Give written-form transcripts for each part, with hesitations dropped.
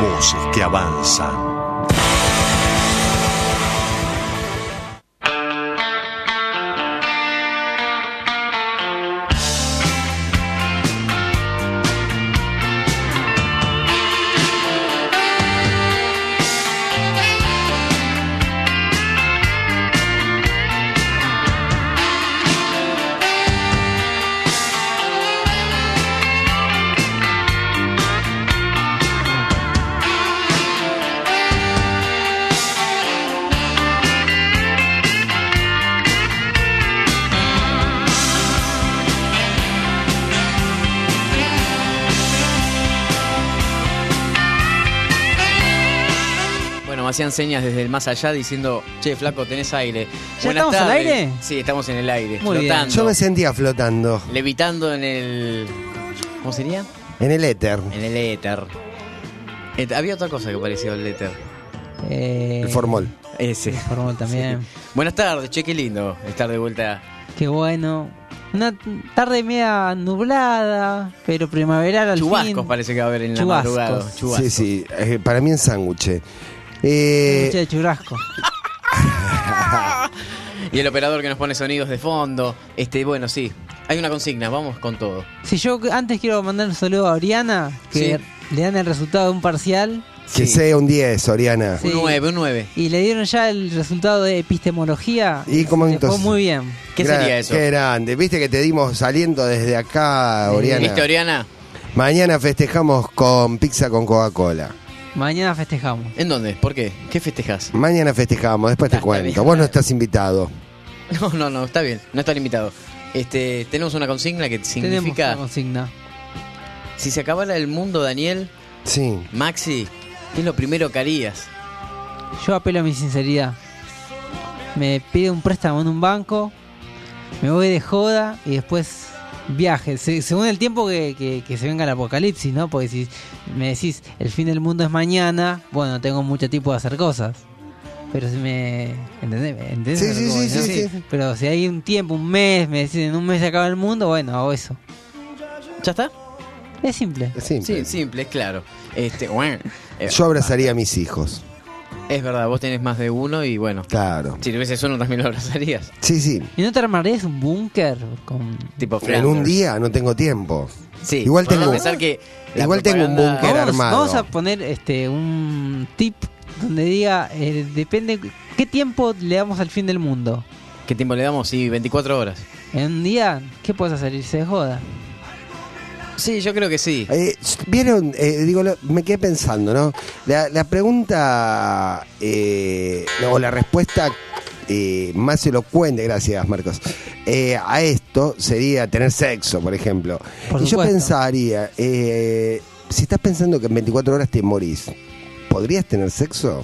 voces que avanzan. Hacían señas desde el más allá diciendo: che, flaco, tenés aire. ¿Ya estamos al aire? Sí, estamos en el aire. Muy flotando. bien. Yo me sentía flotando. Levitando en el... ¿Cómo sería? En el éter. En el éter. Había otra cosa que parecía al éter. El formol. Ese. El formol también. Sí. Buenas tardes, che, qué lindo estar de vuelta. Qué bueno. Una tarde media nublada, pero primaveral al Chubascos fin. parece que va a haber en la Chubascos. madrugada. Chubascos. Sí, sí. Para mí en sándwich. De churrasco. Y el operador que nos pone sonidos de fondo. Bueno, sí. Hay una consigna, vamos con todo. Si yo antes quiero mandar un saludo a Oriana, que le dan el resultado de un parcial. Que sea un 10, Oriana. Sí. Un 9. Y le dieron ya el resultado de epistemología. ¿Y cómo le entonces? fue muy bien. ¿Qué sería eso? Qué grande. Viste que te dimos saliendo desde acá, Oriana. ¿Viste, Oriana? Mañana festejamos con pizza con Coca-Cola. Mañana festejamos. ¿En dónde? ¿Por qué? ¿Qué festejás? Mañana festejamos, después te Está cuento. bien. Vos no estás invitado. No, está bien. No está limitado. Tenemos una consigna que Tenemos significa: una consigna. si se acabara el mundo, Daniel, Sí. Maxi, ¿qué es lo primero que harías? Yo apelo a mi sinceridad. Me pido un préstamo en un banco, me voy de joda y después viaje. Según el tiempo que se venga el apocalipsis, ¿no? Porque si me decís el fin del mundo es mañana, bueno, tengo mucho tiempo de hacer cosas. Pero si me... ¿Entendés? Sí. Pero si hay un tiempo, un mes, me decís en un mes se acaba el mundo, bueno, hago eso. ¿Ya está? Es simple. Es simple. Sí, simple, es claro. Yo abrazaría a mis hijos. Es verdad, vos tenés más de uno y bueno. Claro. Si tuvieses uno también lo abrazarías. Sí. ¿Y no te armarías un búnker con... Tipo En Flanders. un día no tengo tiempo. Sí. Igual Podemos tengo- pensar que la igual tengo un propaganda- búnker armado. Vamos a poner un tip donde diga, depende qué tiempo le damos al fin del mundo. ¿Qué tiempo le damos? Sí, 24 horas. En un día, ¿qué puedes hacer? Irse de joda. Sí, yo creo que sí. Vieron, me quedé pensando, ¿no? La pregunta, o la respuesta más elocuente, gracias Marcos, a esto sería tener sexo, por ejemplo. Por Y yo supuesto. pensaría, si estás pensando que en 24 horas te morís, ¿podrías tener sexo?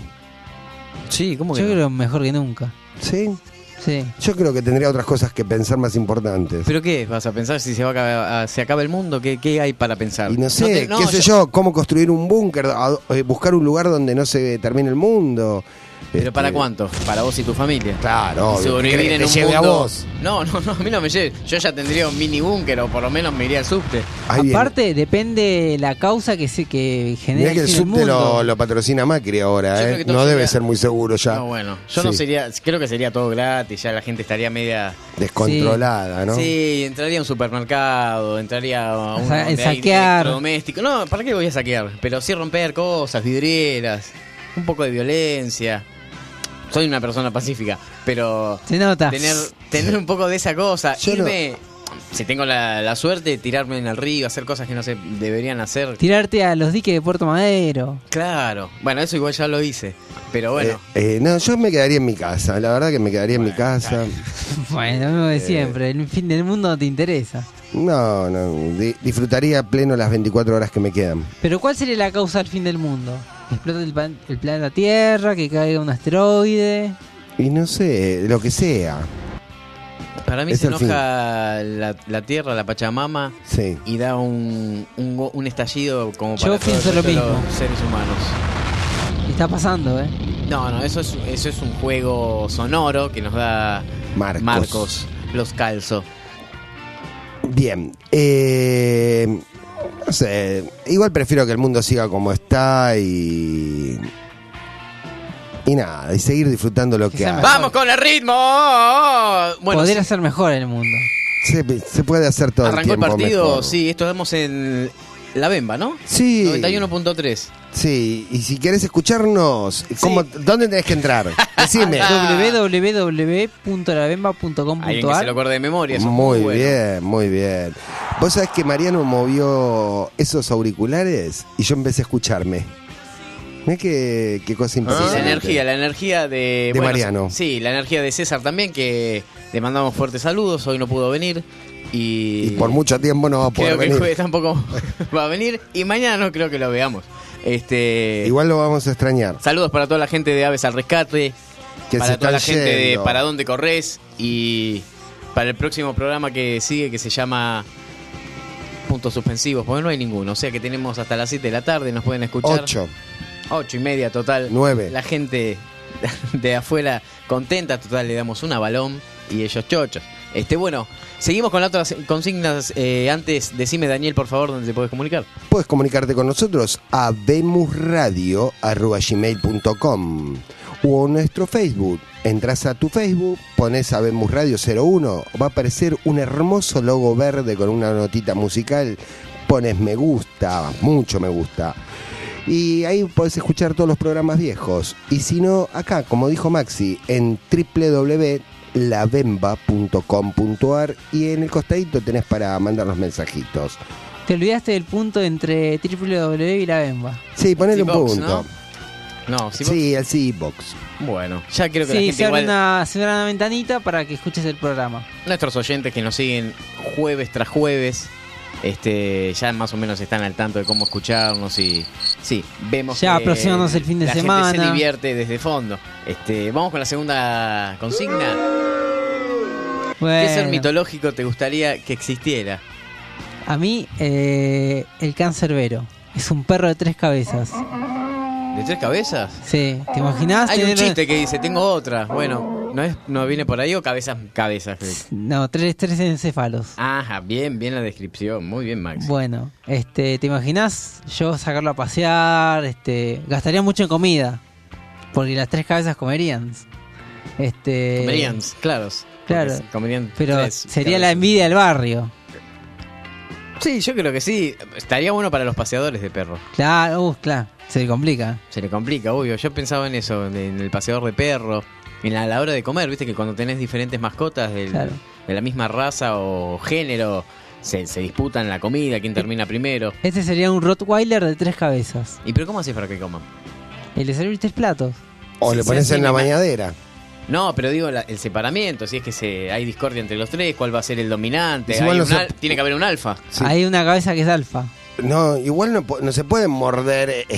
Sí, ¿cómo que Yo no? creo mejor que nunca. Sí. Sí. Yo creo que tendría otras cosas que pensar más importantes. ¿Pero qué? ¿Vas a pensar si se acaba el mundo? ¿Qué hay para pensar? Y no sé, qué sé yo, cómo construir un búnker, buscar un lugar donde no se termine el mundo. ¿Pero para cuánto? Para vos y tu familia. Claro, obvio. Sobrevivir en ¿Te un lleve mundo... a vos? No, a mí no me lleve. Yo ya tendría un mini búnker o por lo menos me iría al subte. Ahí viene. Aparte, depende la causa que genera Mirá que el el fin del subte mundo. lo patrocina Macri Yo ahora, creo que todo no debe sería- ser muy seguro ya. No, bueno, yo no Sí. sería... Creo que sería todo gratis, ya la gente estaría media... Descontrolada, ¿no? Sí, entraría a un supermercado, entraría a un El saquear. doméstico. No, ¿para qué voy a saquear? Pero sí romper cosas, vidrieras, un poco de violencia. Soy una persona pacífica, pero Se nota. tener un poco de esa cosa, Yo irme, si tengo la suerte, tirarme en el río, hacer cosas que no se deberían hacer. Tirarte a los diques de Puerto Madero. Claro, bueno, eso igual ya lo hice, pero bueno. No, yo me quedaría en mi casa, la verdad que me quedaría en mi casa. Bueno, lo mismo de siempre. El fin del mundo no te interesa. No, disfrutaría a pleno las 24 horas que me quedan. Pero ¿cuál sería la causa del fin del mundo? Que explote el planeta Tierra, que caiga un asteroide. Y no sé, lo que sea. Para mí es se el fin. enoja la Tierra, la Pachamama, Sí. y da un estallido como Yo para pienso todos lo mismo. los seres humanos. Y está pasando, No, eso es un juego sonoro que nos da Marcos, los calzo. Bien. No sé, igual prefiero que el mundo siga como está y nada, y seguir disfrutando lo que sea hay. mejor. ¡Vamos con el ritmo! Bueno, Podría sí, ser mejor en el mundo. Se puede hacer todo arrancó el el tiempo partido, mejor. sí, esto damos en La Bemba, ¿no? Sí. 91.3. Sí, y si querés escucharnos, ¿dónde tenés que entrar? Decime. www.labemba.com.ar. Alguien que se lo acuerde de memoria. Eso es Muy bueno. bien, muy bien. Vos sabés que Mariano movió esos auriculares y yo empecé a escucharme. Mirá qué cosa Sí, impresionante. la energía de Mariano. Sí, la energía de César también, que le mandamos fuertes saludos, hoy no pudo venir. Y por mucho tiempo no va a poder creo que el venir. jueves tampoco va a venir. Y mañana no creo que lo veamos. Igual lo vamos a extrañar. Saludos para toda la gente de Aves al Rescate, Que para se toda la están gente de yendo. Para Dónde Corres y para el próximo programa que sigue, que se llama Puntos Suspensivos, porque no hay ninguno. O sea que tenemos hasta las 7 de la tarde, nos pueden escuchar. 8:30 total. 9. La gente de afuera contenta, total, le damos una balón y ellos chochos. Bueno, seguimos con las otras consignas. Antes, decime, Daniel, por favor, dónde te puedes comunicar. Puedes comunicarte con nosotros a vemusradio@gmail.com o en nuestro Facebook. Entras a tu Facebook, pones a Vemus Radio 01, va a aparecer un hermoso logo verde con una notita musical, pones me gusta, mucho me gusta. Y ahí podés escuchar todos los programas viejos. Y si no, acá, como dijo Maxi, en www.labemba.com.ar y en el costadito tenés para mandar los mensajitos. Te olvidaste del punto entre www y la Bemba. Sí, ponele un C-Box, punto. No, sí. Sí, el C-Box. Bueno, ya creo que la Sí, gente se abre, igual, se abre una ventanita para que escuches el programa. nuestros oyentes que nos siguen jueves tras jueves, ya más o menos están al tanto de cómo escucharnos y sí, vemos Ya que aproximándose el fin de la semana. gente se divierte desde fondo. Vamos con la segunda consigna. ¿Qué ser Bueno, mitológico te gustaría que existiera? a mí, el cancerbero. Es un perro de 3 cabezas. ¿De 3 cabezas? Sí, ¿te imaginás? Hay un tener- chiste que dice, tengo otra. Bueno, ¿no viene por ahí o cabezas? No, tres encéfalos. Ajá, bien la descripción. Muy bien, Max. Bueno, ¿te imaginás yo sacarlo a pasear? Gastaría mucho en comida. Porque las 3 cabezas comerían. Comerían, claro. Claro, Porque comerían pero 3 sería la cabezas. envidia del barrio. Sí, yo creo que sí. Estaría bueno para los paseadores de perros. Claro, se le complica. Se le complica, obvio. Yo pensaba en eso, en el paseador de perro. A la hora de comer, viste que cuando tenés diferentes mascotas Claro. de la misma raza o género, se disputan la comida, quién termina primero. Este sería un Rottweiler de 3 cabezas. ¿Y pero cómo haces para que coman? Y le servís 3 platos. O Sí, le sí, pones sí, en la me- bañadera. No, pero digo el separamiento, si es que hay discordia entre los 3, cuál va a ser el dominante. Es igual Hay no un se- tiene que haber un alfa. Sí. Hay una cabeza que es alfa. No, igual no se pueden morder.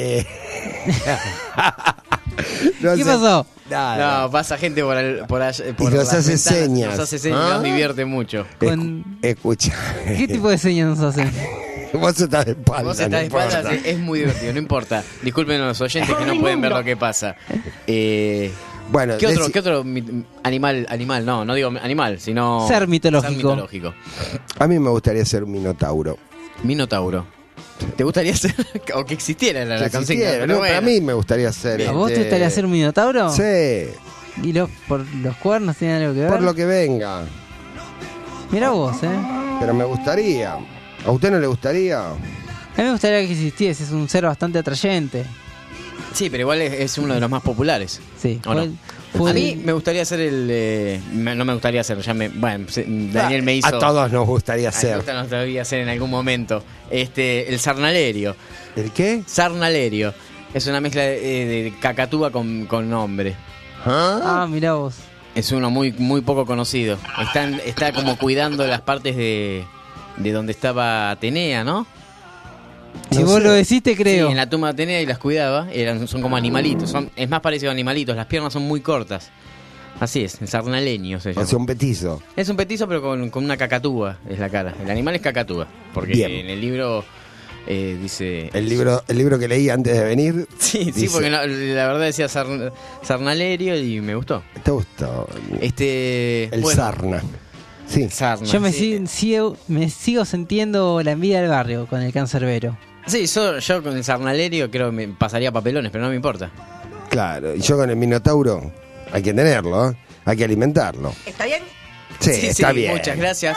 No ¿Qué se- pasó? Nada. No, pasa gente por allá. Por nos las hace ventanas, señas. Nos hace señas, ¿Ah? nos divierte mucho. Con- Escucha. ¿Qué tipo de señas nos hacen? Vos estás de espalda. Vos estás no de espaldas, importa. es muy divertido, no importa. Disculpen a los oyentes que no pueden ver lo que pasa. Bueno, ¿Qué otro animal? No digo animal, sino... Ser mitológico. Ser mitológico. a mí me gustaría ser un minotauro. Minotauro. ¿Te gustaría ser? O que existiera la Que consigna. existiera, Pero no, bueno. para mí me gustaría ser. ¿A vos te gustaría ser un minotauro? Sí, ¿Y por los cuernos tienen algo que ver? por lo que venga. Mirá vos, Pero me gustaría. ¿A usted no le gustaría? A mí me gustaría que existiese, es un ser bastante atrayente. Sí, pero igual es uno de los más populares. Sí. ¿O no? fue A mí el- me gustaría ser no me gustaría ser, Daniel me hizo... A todos nos gustaría A mí ser. nos debería ser en algún momento. El sarnalerio. ¿El qué? Sarnalerio. Es una mezcla de cacatúa con hombre. Ah, mirá vos. Es uno muy poco conocido. Está como cuidando las partes de donde estaba Atenea, ¿no? Si No vos sé. lo decís, te creo. Sí, en la tumba de Atenea y las cuidaba. Son como animalitos. Es más parecido a animalitos. Las piernas son muy cortas. Así es, el sarnaleño se llama. O sea, un petizo. Es un petizo pero con una cacatúa es la cara. El animal es cacatúa. Porque Bien. en el libro dice... El libro que leí antes de venir. Sí, dice- porque la verdad decía sarnalerio y me gustó. ¿Te gustó? El El sarna. Sí. Sarna, Yo me, sí. me sigo sintiendo la envidia del barrio con el cancerbero. Sí, yo con el sarnalerio creo que me pasaría papelones, pero no me importa. Claro, y yo con el minotauro hay que tenerlo, ¿eh? Hay que alimentarlo. ¿Está bien? Sí, está bien. Muchas gracias.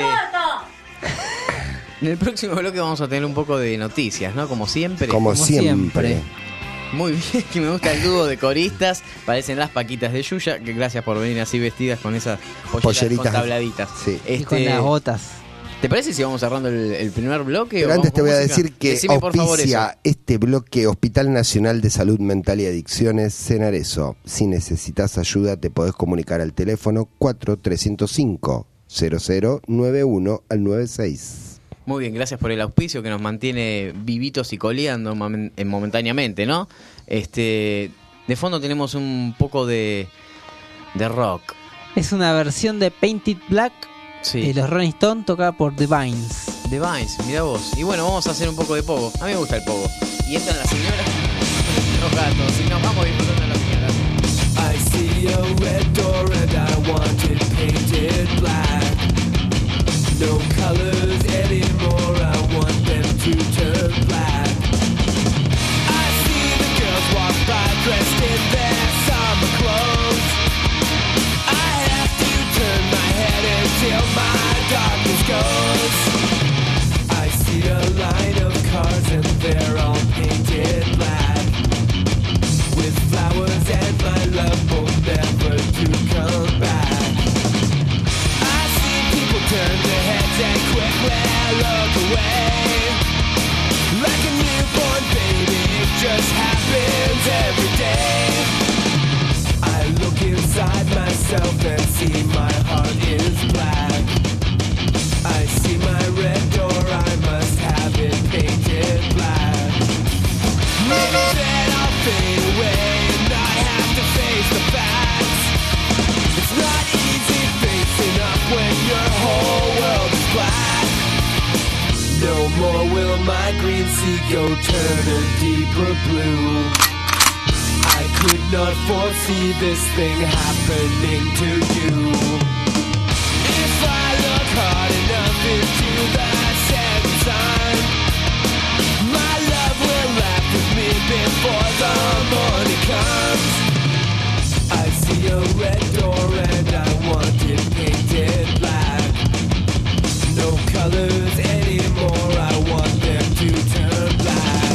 En el próximo bloque vamos a tener un poco de noticias, ¿no? Como siempre. Como siempre. Muy bien, que me gusta el dúo de coristas. Parecen las Paquitas de Yuya, que gracias por venir así vestidas con esas polleritas con tabladitas. Sí. Y con las botas. ¿Te parece si vamos cerrando el primer bloque? Pero o antes vamos te con voy a música? decir que Decime, por favor, auspicia eso. este bloque Hospital Nacional de Salud Mental y Adicciones Cenareso. Si necesitas ayuda te podés comunicar al teléfono 4305-0091 al 96. Muy bien, gracias por el auspicio que nos mantiene vivitos y coleando momentáneamente, ¿no? De fondo tenemos un poco de rock. Es una versión de Painted Black Sí. de los Rolling Stones tocada por The Vines. The Vines, mira vos. Y bueno, vamos a hacer un poco de pogo. A mí me gusta el pogo. Y entran las señoras, los gatos. Y nos vamos disfrutando de las señoras. I see a red door and I want it painted black. No colors anymore, I want them to turn black. I see the girls walk by dressed in their summer clothes. I have to turn my head until my darkness goes. I see a line of cars and they're all painted black, with flowers and my love both never to come back. I see people turn their heads and quickly look away, like a newborn baby, it just happens every day. I look inside myself and see my heart is black. I see my red door, I must have it painted black. Maybe then I'll fade away and not have to face the facts. It's not easy facing up when your whole world is black. No more will my green sea go turn a deeper blue. I could not foresee this thing happening to you. If I look hard enough into the setting sun, my love will laugh with me before the morning comes. I see a red door and I want it painted black. No colors anymore, I want them to turn black.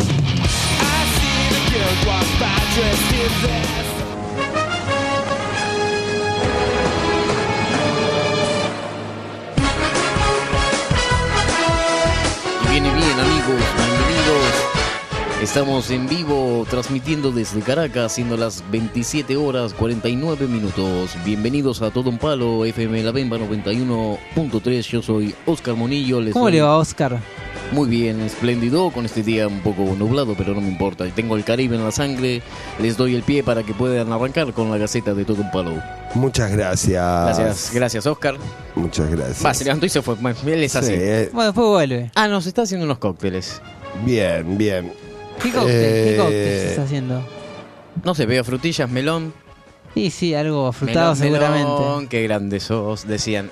I see the girls walk by dressed in their Viene bien, amigos, bienvenidos. Estamos en vivo transmitiendo desde Caracas, siendo las 27 horas 49 minutos. Bienvenidos a Todo un Palo, FM La Bemba 91.3. Yo soy Oscar Monillo. ¿Cómo le va, Oscar? Muy bien, espléndido, con este día un poco nublado, pero no me importa. Tengo el Caribe en la sangre. Les doy el pie para que puedan arrancar con la Gaceta de Todo un Palo. Muchas gracias. Gracias, Oscar. Muchas gracias. Va, se levantó y se fue. Él es así. Sí, Bueno, después vuelve. Ah, nos está haciendo unos cócteles. bien, bien. ¿Qué cóctel se está haciendo? No sé, veo frutillas, melón. Sí, sí, algo frutado Melón, seguramente. melón, qué grande sos, decían.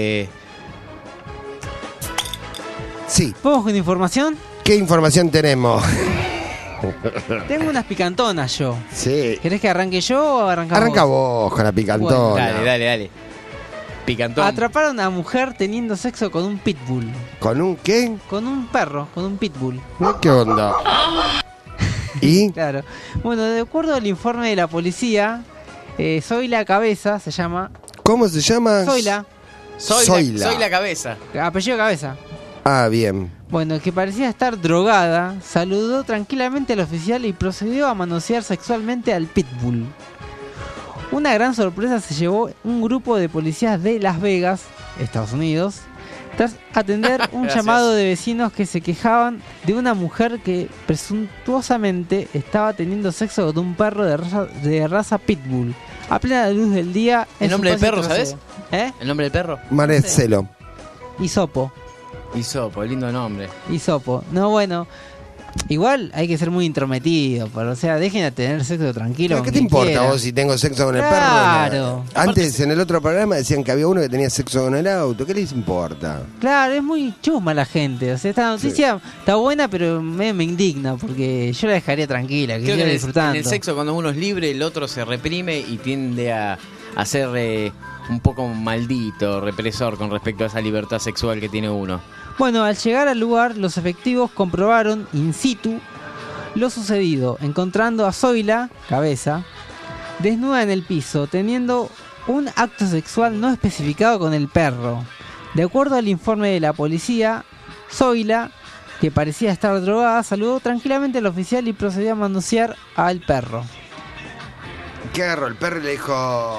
Sí, ¿Vamos con información? ¿qué información tenemos? Tengo unas picantonas yo. Sí. ¿Querés que arranque yo o arrancamos? Arranca vos con la picantona. Dale. Picantón. Atraparon a una mujer teniendo sexo con un pitbull. ¿Con un qué? Con un perro, con un pitbull. ¿Qué onda? ¿Y? Claro. Bueno, de acuerdo al informe de la policía, Zoila Cabeza se llama. ¿Cómo se llama? Zoila, Soy la cabeza. apellido Cabeza. Ah, bien. Bueno, que parecía estar drogada, saludó tranquilamente al oficial y procedió a manosear sexualmente al pitbull. Una gran sorpresa se llevó un grupo de policías de Las Vegas, Estados Unidos, tras atender un Gracias. llamado de vecinos que se quejaban de una mujer que presuntuosamente estaba teniendo sexo con un perro de raza pitbull a plena luz del día. en ¿El su nombre del patio perro, trasero. ¿El nombre del perro? Marcelo. Hisopo. Hisopo, lindo nombre. Hisopo. No, bueno. Igual hay que ser muy intrometido, o sea, dejen de tener sexo tranquilo. ¿Pero con qué te quien importa quiera. vos si tengo sexo con el Claro. perro? Antes en el otro programa decían que había uno que tenía sexo con el auto. ¿Qué les importa? Claro, es muy chusma la gente. O sea, esta noticia está buena, pero me indigna porque yo la dejaría tranquila, que Creo siga que disfrutando. en el sexo, cuando uno es libre, el otro se reprime y tiende a ser un poco maldito, represor con respecto a esa libertad sexual que tiene uno. Bueno, al llegar al lugar, los efectivos comprobaron in situ lo sucedido, encontrando a Zoila, cabeza, desnuda en el piso, teniendo un acto sexual no especificado con el perro. De acuerdo al informe de la policía, Zoila, que parecía estar drogada, saludó tranquilamente al oficial y procedió a manosear al perro. ¿Qué agarró? El perro y le dijo...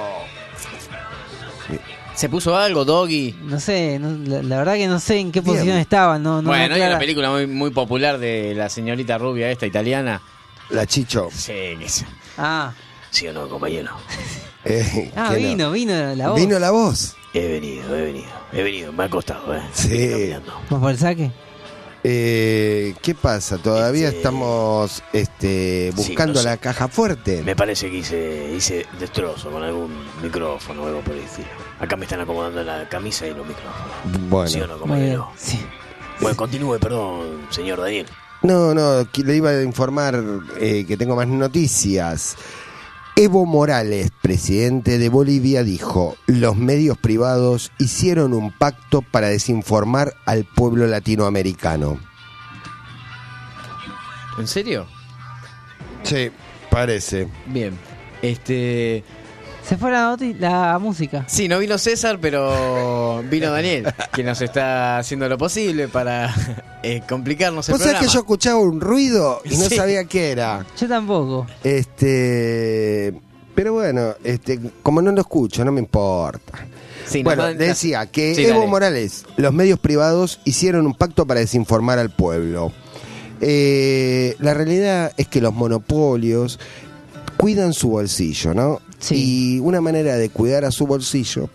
¿Se puso algo, Doggy? No sé, la verdad que no sé en qué Bien. posición estaba. No Bueno, hay aclara. una película muy popular de la señorita rubia esta italiana. La Chicho. Sí, que sí. Ah, ¿Sí o no, compañero? ¿qué no? vino la voz. Vino la voz. He venido, me ha costado, Sí. ¿Vos por el saque? ¿Qué pasa? Todavía estamos buscando no sé. la caja fuerte. Me parece que hice destrozo con algún micrófono o algo por el estilo. Acá me están acomodando la camisa y los micrófonos. Bueno. ¿Sí o no, Muy bien. compañero? Sí. Bueno, continúe, perdón, señor Daniel. No, que le iba a informar que tengo más noticias. Evo Morales, presidente de Bolivia, dijo: los medios privados hicieron un pacto para desinformar al pueblo latinoamericano. ¿En serio? Sí, parece. Bien. Se fue la música. Sí, no vino César, pero vino Daniel, que nos está haciendo lo posible para complicarnos el ¿Vos sabés programa. que yo escuchaba un ruido y no Sí. sabía qué era? Yo tampoco. Pero bueno, como no lo escucho, no me importa. Sí, Bueno, nos mandan- decía que Sí, Evo dale. Morales, los medios privados hicieron un pacto para desinformar al pueblo. La realidad es que los monopolios cuidan su bolsillo, ¿no? Sí. Y una manera de cuidar a su bolsillo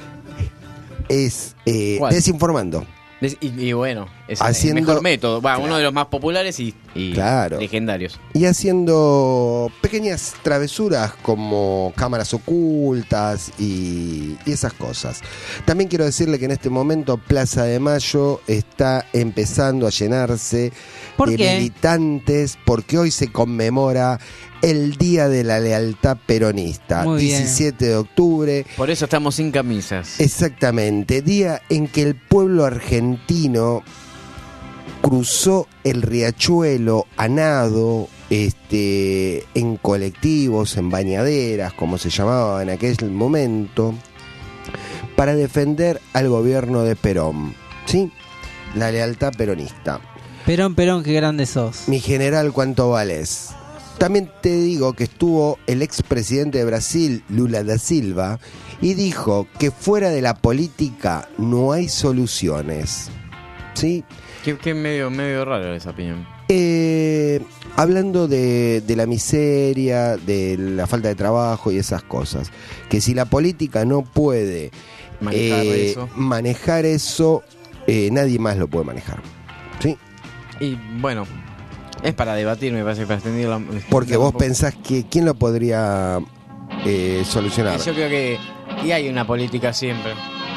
es ¿Cuál? desinformando. Y bueno, es Haciendo- el mejor método. Va, Claro. uno de los más populares y Claro. legendarios. Y haciendo pequeñas travesuras como cámaras ocultas y esas cosas. También quiero decirle que en este momento Plaza de Mayo está empezando a llenarse ¿Por de qué? militantes porque hoy se conmemora el Día de la Lealtad Peronista, Muy bien. 17 de octubre. Por eso estamos sin camisas. Exactamente, día en que el pueblo argentino cruzó el riachuelo a nado, en colectivos, en bañaderas, como se llamaba en aquel momento, para defender al gobierno de Perón, ¿sí? La lealtad peronista. Perón, qué grande sos. Mi general, ¿cuánto vales? También te digo que estuvo el expresidente de Brasil, Lula da Silva, y dijo que fuera de la política no hay soluciones. ¿Sí? Qué medio raro esa opinión. Hablando de la miseria, de la falta de trabajo y esas cosas, que si la política no puede manejar eso, nadie más lo puede manejar. ¿Sí? Y bueno, es para debatir, me parece, para extender la... Porque vos pensás que ¿quién lo podría solucionar? Yo creo que y hay una política siempre.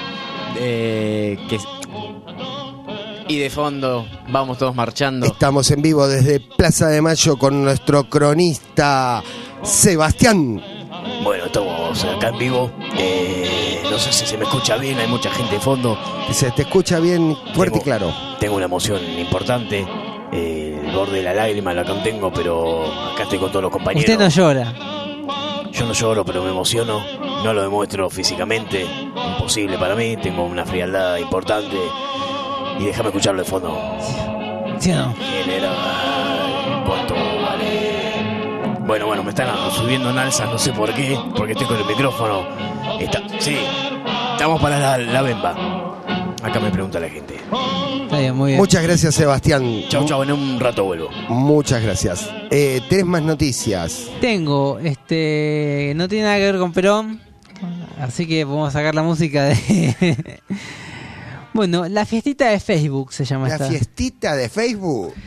Y de fondo vamos todos marchando. Estamos en vivo desde Plaza de Mayo con nuestro cronista Sebastián. Bueno, estamos acá en vivo. No sé si se me escucha bien, hay mucha gente de fondo. Se te escucha bien fuerte y claro. Tengo una emoción importante. El borde de la lágrima la contengo, pero acá estoy con todos los compañeros. Usted no llora. Yo no lloro, pero me emociono. No lo demuestro físicamente. Imposible para mí. Tengo una frialdad importante. Y déjame escucharlo de fondo. ¿Sí o no? General, ¿cuánto vale? Bueno, me están subiendo en alzas, no sé por qué. Porque estoy con el micrófono. Sí, estamos para la bemba. Acá me pregunta la gente. Está bien, muy bien. Muchas gracias, Sebastián. Chau, en un rato vuelvo. Muchas gracias. ¿Tenés más noticias? Tengo, no tiene nada que ver con Perón, así que podemos sacar la música de... Bueno, la fiestita de Facebook se llama ¿La esta. fiestita de Facebook?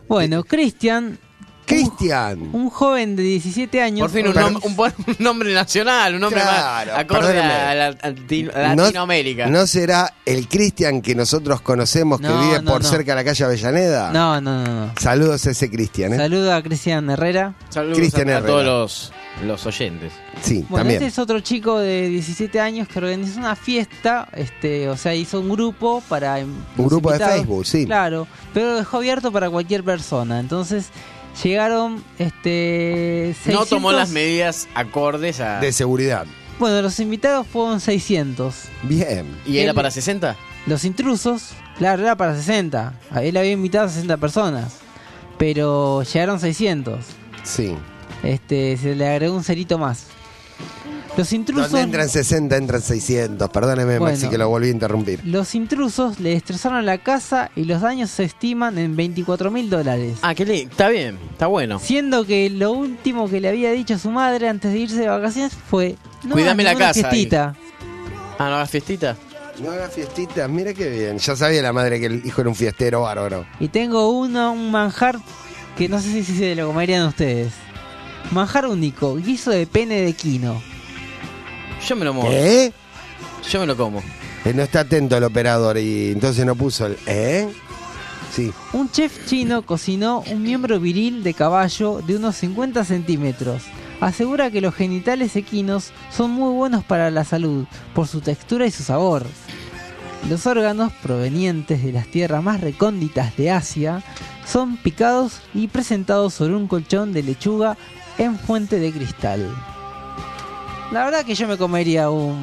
Bueno, Cristian, un joven de 17 años. Por fin un buen nombre nacional, un nombre Claro, más acorde a Latinoamérica. ¿No será el Cristian que nosotros conocemos que vive por cerca de la calle Avellaneda? No. Saludos a ese Cristian. Saludos a Cristian Herrera. Saludos a todos los oyentes. Sí, bueno, también. este es otro chico de 17 años que organizó una fiesta, o sea, hizo un grupo para un grupo invitados, de Facebook, sí. Claro, pero lo dejó abierto para cualquier persona. Entonces llegaron 600... No tomó las medidas acordes a... de seguridad. Bueno, los invitados fueron 600. Bien. ¿Y era para 60? Los intrusos, claro, era para 60. Él había invitado a 60 personas, pero llegaron 600. Sí. Se le agregó un cerito más. Los intrusos... Donde entran 60, entran 600. Perdóneme, bueno, Maxi, que lo volví a interrumpir. Los intrusos le destrozaron la casa y los daños se estiman en $24,000. Ah, está bien, está bueno. Siendo que lo último que le había dicho a su madre antes de irse de vacaciones fue... No, cuídame la casa. Fiestita. ¿No hagas fiestita? No hagas fiestita, mira qué bien. Ya sabía la madre que el hijo era un fiestero bárbaro. Y tengo un manjar que no sé si se lo comerían ustedes. Manjar único, guiso de pene de quino. Yo me lo muevo. Yo me lo como. No está atento el operador y entonces no puso el Sí. Un chef chino cocinó un miembro viril de caballo de unos 50 centímetros. Asegura que los genitales equinos son muy buenos para la salud por su textura y su sabor. Los órganos provenientes de las tierras más recónditas de Asia son picados y presentados sobre un colchón de lechuga en fuente de cristal. La verdad que yo me comería un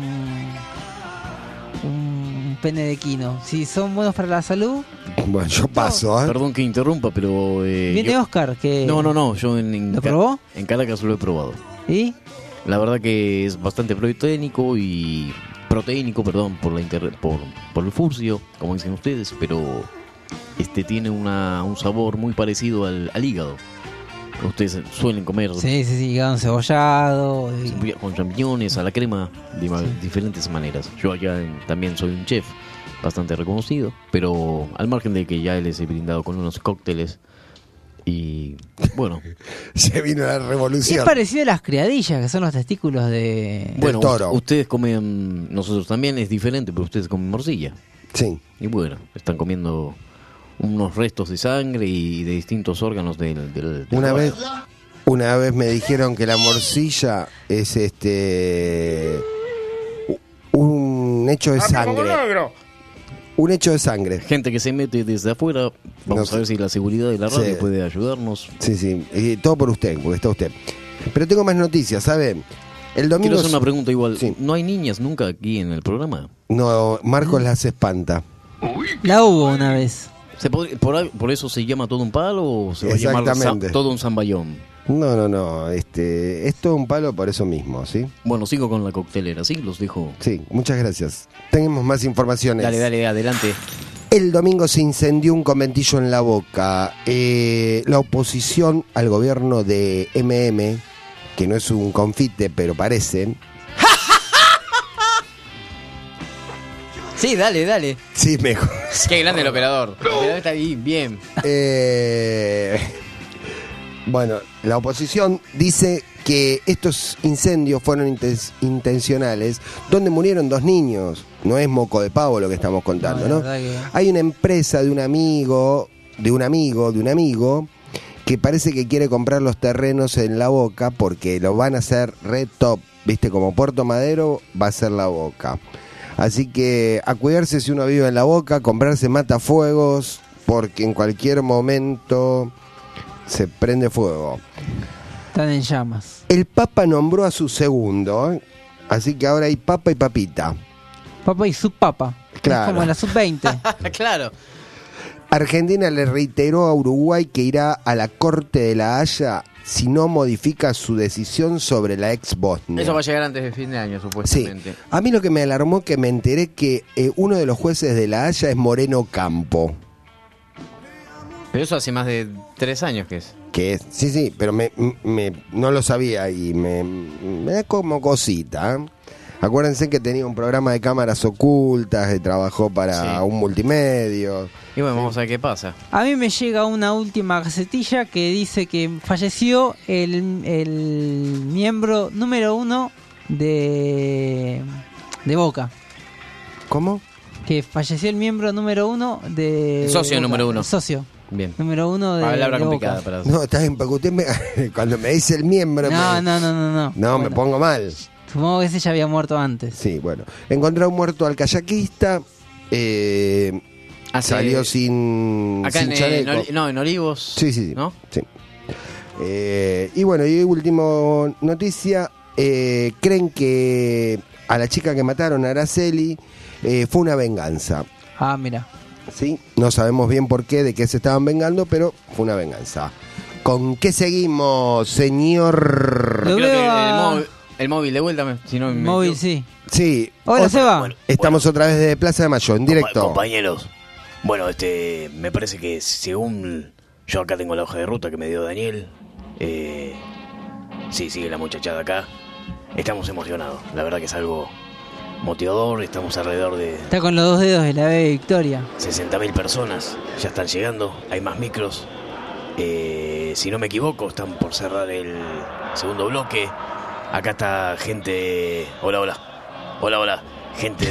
pene de quino. Si son buenos para la salud. Bueno, yo paso, Perdón que interrumpa, pero... Viene Oscar, que... No, yo ¿Lo probó? En Caracas lo he probado. ¿Y? La verdad que es bastante proteínico, por el furcio, como dicen ustedes, pero tiene un sabor muy parecido al hígado. Ustedes suelen comer. Sí, hígado encebollado. Con champiñones, a la crema, de diferentes maneras. Yo allá también soy un chef bastante reconocido, pero al margen de que ya les he brindado con unos cócteles y bueno. Se vino la revolución. Es parecido a las criadillas, que son los testículos de... Bueno, toro. Ustedes comen, nosotros también es diferente, pero ustedes comen morcilla. Sí. Y bueno, están comiendo unos restos de sangre y de distintos órganos del Una vez me dijeron que la morcilla es un hecho de sangre. Un hecho de sangre. Gente que se mete desde afuera. Vamos a ver si la seguridad de la radio puede ayudarnos. Sí. Y todo por usted, porque está usted. Pero tengo más noticias, ¿sabe? El domingo... Quiero hacer una pregunta igual. Sí. ¿No hay niñas nunca aquí en el programa? No, Marcos las espanta. La hubo una vez. ¿Por eso se llama todo un palo o se va a llamar todo un zamballón? No. Es todo un palo por eso mismo, ¿sí? Bueno, sigo con la coctelera, ¿sí? Los dejo. Sí, muchas gracias. Tenemos más informaciones. Dale, adelante. El domingo se incendió un conventillo en La Boca. La oposición al gobierno de MM, que no es un confite, pero parece... Sí, dale. Sí, mejor. Qué grande el operador. El operador está ahí, bien. Bueno, la oposición dice que estos incendios fueron intencionales, donde murieron 2 niños. No es moco de pavo lo que estamos contando, ¿no? Hay una empresa de un amigo, que parece que quiere comprar los terrenos en La Boca porque lo van a hacer re top. Viste, como Puerto Madero va a ser La Boca. Así que a cuidarse si uno vive en La Boca, comprarse matafuegos, porque en cualquier momento se prende fuego. Están en llamas. El Papa nombró a su segundo, así que ahora hay Papa y Papita. Papa y subpapa. Claro. Es como la sub-20. Claro. Argentina le reiteró a Uruguay que irá a la Corte de La Haya si no modifica su decisión sobre la ex Bosnia. Eso va a llegar antes de fin de año, supuestamente. Sí. A mí lo que me alarmó que me enteré que uno de los jueces de La Haya es Moreno Campo. Pero eso hace más de 3 años que es. Sí, pero no lo sabía y me da como cosita. Acuérdense que tenía un programa de cámaras ocultas, que trabajó para Sí. un multimedio. Y bueno, vamos a ver qué pasa. A mí me llega una última gacetilla que dice que falleció el miembro número 1 de Boca. ¿Cómo? Que falleció el miembro número 1 de El socio Boca. número 1. El socio Bien. número 1 de Palabra de complicada Boca. para No, está bien, porque usted cuando me dice el miembro... No. No, Bueno, me pongo mal. supongo que ese ya había muerto antes. Sí, bueno. Encontraron muerto al kayakista. Hace- Salió sin Acá sin chaleco. en Olivos. Sí. ¿No? Sí. Y bueno, y último noticia. Creen que a la chica que mataron, a Araceli, fue una venganza. Ah, mira. ¿Sí? No sabemos bien por qué, de qué se estaban vengando, pero fue una venganza. ¿Con qué seguimos, señor? Lo Creo veo que a- el móvil, de vuelta, si no me Móvil, equivoco. sí. Sí. Hola, Seba. Estamos otra vez desde Plaza de Mayo, en directo. Compañeros, bueno, me parece que según yo acá tengo la hoja de ruta que me dio Daniel, sí, sigue la muchachada acá, estamos emocionados, la verdad que es algo motivador, estamos alrededor de Está con los 2 dedos de la B de Victoria. 60.000 personas, ya están llegando, hay más micros, si no me equivoco, están por cerrar el segundo bloque, acá está gente, hola, gente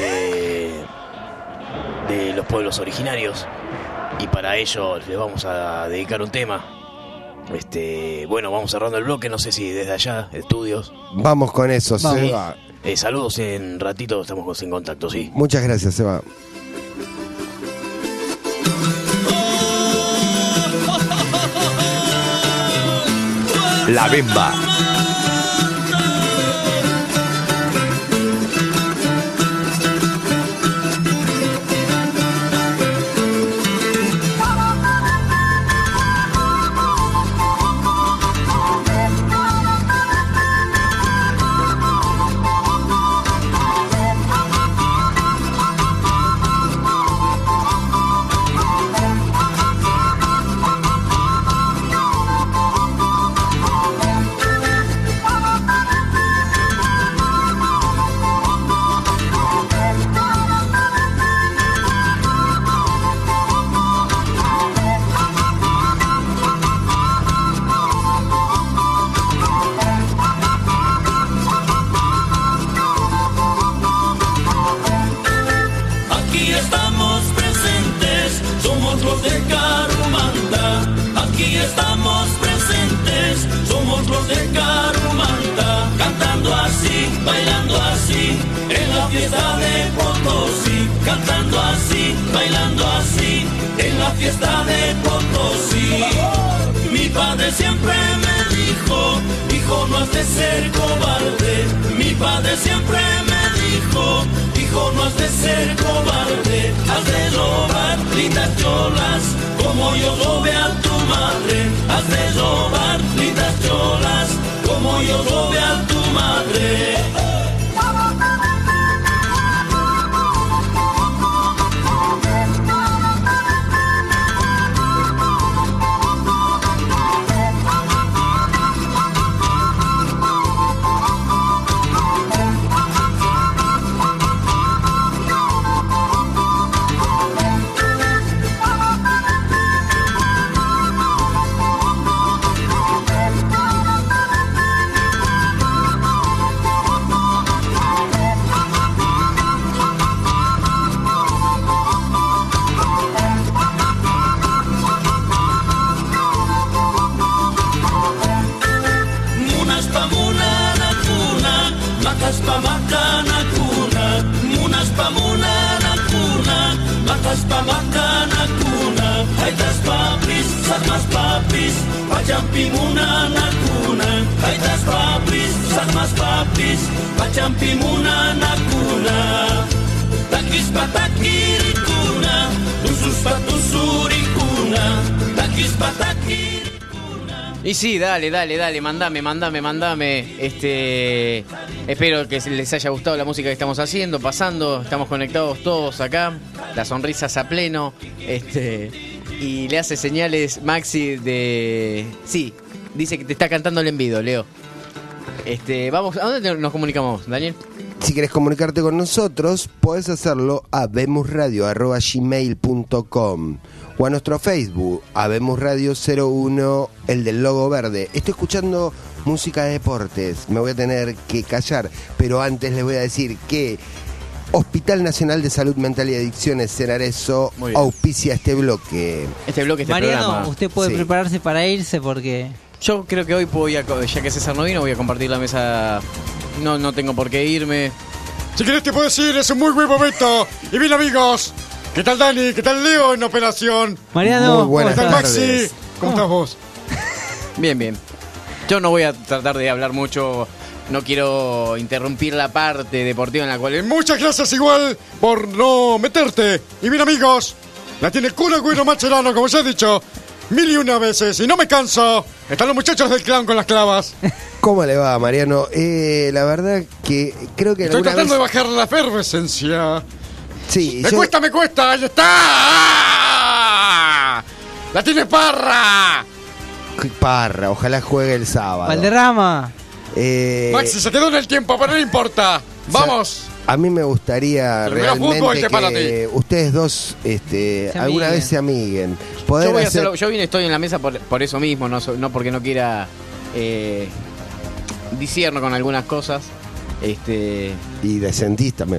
de los pueblos originarios, y para ello les vamos a dedicar un tema. Bueno, vamos cerrando el bloque, no sé si desde allá, estudios. Vamos con eso, Vamos. Seba. Saludos, en ratito estamos en contacto, sí. Muchas gracias, Seba. La Bemba. Aquí estamos presentes, somos los de Carumanta. Aquí estamos presentes, somos los de Carumanta. Cantando así, bailando así, en la fiesta de Potosí. Cantando así, bailando así, en la fiesta de Potosí. Mi padre siempre me dijo, hijo, no has de ser cobarde. Mi padre siempre me dijo, hijo, no has de ser cobarde. Has de robar lindas cholas, como yo robé a tu madre. Has de robar lindas cholas, como yo robé a tu madre. Munas pa munana kuna, macas pa macana kuna. Munas pa munana kuna, macas pa macana kuna. Aitas papis, sarmas papis, pachampi munana kuna. Aitas papis, sarmas papis, pachampi munana kuna. Takis patakiri kuna, usus patusuri kuna. Takis patakiri. Y sí, dale, mandame. Espero que les haya gustado la música que estamos haciendo, pasando, estamos conectados todos acá, las sonrisas a pleno, y le hace señales Maxi de... Sí, dice que te está cantando el envido, Leo. Vamos, ¿a dónde nos comunicamos, Daniel? si querés comunicarte con nosotros, podés hacerlo a habemusradio@gmail.com o a nuestro Facebook, habemusradio01, el del logo verde. Estoy escuchando música de deportes, me voy a tener que callar, pero antes les voy a decir que Hospital Nacional de Salud Mental y Adicciones Cenarezo auspicia este bloque. Este Mariano, programa. usted puede prepararse para irse porque... Yo creo que hoy voy a, ya que César no vino, voy a compartir la mesa. No tengo por qué irme. Si querés te puedes ir, es un muy buen momento. Y bien, amigos, ¿qué tal Dani? ¿Qué tal Leo en operación? Mariano, muy buenas ¿Qué tal tardes. Maxi? ¿Cómo estás vos? Bien. Yo no voy a tratar de hablar mucho. No quiero interrumpir la parte deportiva en la cual... Muchas gracias igual por no meterte. Y bien, amigos, la tiene Kun Agüero Mascherano, como ya he dicho 1001 veces, y no me canso. Están los muchachos del clan con las clavas. ¿Cómo le va, Mariano? La verdad que creo que Estoy alguna tratando de vez... bajar la efervescencia. Sí, Me cuesta, ahí está. La tiene Parra. Parra, ojalá juegue el sábado. Valderrama. Maxi se quedó en el tiempo, pero no importa. Vamos. A mí me gustaría Terminó fútbol, realmente ¿qué para que ustedes dos alguna vez se amiguen. Poder Yo voy a hacer- hacerlo, yo estoy en la mesa por eso mismo, no porque no quiera disierno con algunas cosas. Y decentís también.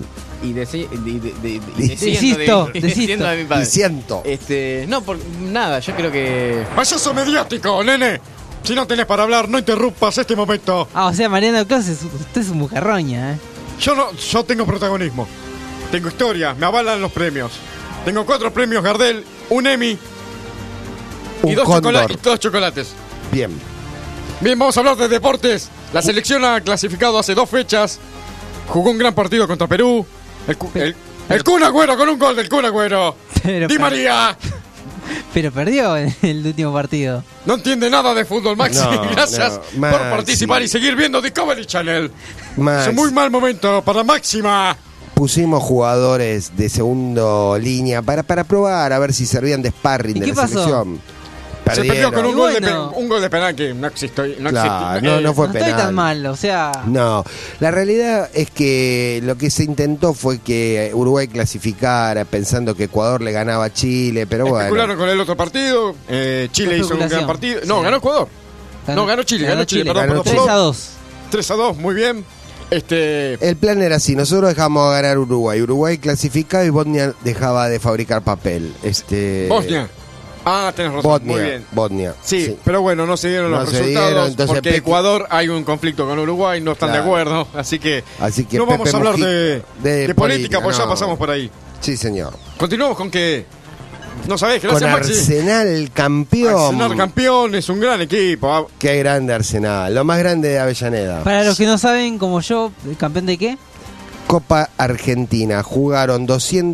Desisto. Desiento de mi padre. Disiento. No, por nada, yo creo que... Payaso mediático, nene. Si no tenés para hablar, no interrumpas este momento. O sea, Mariano Claus, usted es un mujerroña, ¿eh? Yo tengo protagonismo. Tengo historia, me avalan los premios. Tengo 4 premios Gardel, un Emmy Un y 2 cóndor. chocolates. Bien. Bien, vamos a hablar de deportes. La selección ha clasificado hace 2 fechas. Jugó un gran partido contra Perú. El Kun Agüero con un gol del Kun Agüero. Pero Di María. Pero perdió en el último partido. No entiende nada de fútbol, Maxi. No, Gracias no, por Maxi. participar y seguir viendo Discovery Channel. Max, Es un muy mal momento para Máxima. pusimos jugadores de segundo línea para probar a ver si servían de sparring ¿Y de qué la pasó? selección. Se perdió con Y un bueno. gol de penal que no existió. Claro, no No fue estoy penal. tan mal, o sea... No, la realidad es que lo que se intentó fue que Uruguay clasificara pensando que Ecuador le ganaba a Chile, pero bueno. Especularon con el otro partido. Chile hizo un gran Especulación. partido. No, Sí. ganó Ecuador. No, ganó Chile, perdón. 3-2. 3-2, muy bien. El plan era así, nosotros dejamos ganar Uruguay. Uruguay clasificaba y Bosnia dejaba de fabricar papel. Bosnia. Ah, tenés razón. Bosnia, Muy bien. Bosnia. Sí, pero bueno, no se dieron No los se resultados dieron, entonces porque Pepe- Ecuador hay un conflicto con Uruguay, no están Claro. de acuerdo, así que Así no vamos Pepe a hablar Mujica- de política, pues ya no. pasamos por ahí. Sí, señor. Continuamos con que no sabés, Con gracias Maxi. Arsenal campeón. Arsenal campeón, es un gran equipo. Ah, Qué grande Arsenal, lo más grande de Avellaneda. Para los que no saben, como yo, ¿campeón de qué? Copa Argentina, jugaron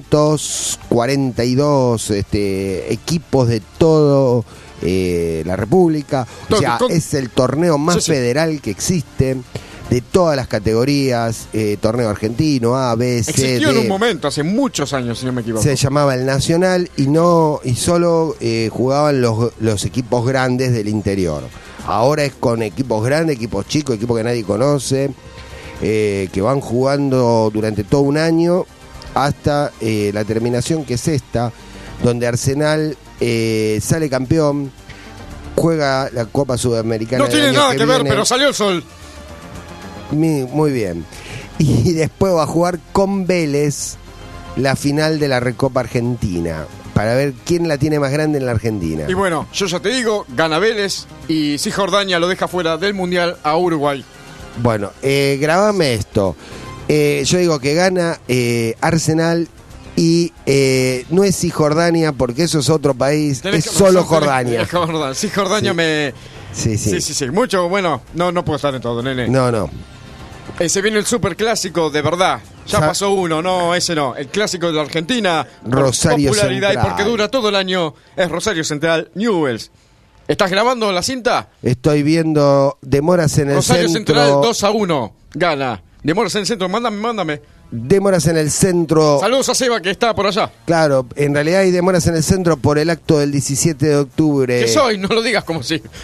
242 equipos de todo la República. O sea, es el torneo más federal que existe, de todas las categorías, torneo argentino, A, B, C, existió en un D. momento, hace muchos años, si no me equivoco. Se llamaba el Nacional y solo jugaban los equipos grandes del interior. Ahora es con equipos grandes, equipos chicos, equipos que nadie conoce, que van jugando durante todo un año hasta la terminación, que es esta, donde Arsenal sale campeón, juega la Copa Sudamericana. No tiene del año nada que ver, viene. pero salió el sol. Muy bien. Y después va a jugar con Vélez la final de la Recopa Argentina, para ver quién la tiene más grande en la Argentina. Y bueno, yo ya te digo, gana Vélez y Cisjordania lo deja fuera del Mundial a Uruguay. Bueno, grabame esto. Yo digo que gana Arsenal y no es Cisjordania porque eso es otro país, Tenés es que- solo tenés- Jordania. Cisjordania Sí. me... Sí, sí. Sí. Mucho, bueno, no puedo estar en todo, nene. No. Se viene el superclásico, de verdad. Ya pasó uno, no, ese no. El clásico de la Argentina. por Rosario popularidad Central. y porque dura todo el año. Es Rosario Central, Newells. ¿Estás grabando la cinta? Estoy viendo demoras en el Rosario centro. Central 2-1. Gana. Demoras en el centro, mándame. Demoras en el centro. Saludos a Seba que está por allá. Claro, en realidad hay demoras en el centro por el acto del 17 de octubre. ¿Qué soy? No lo digas como si...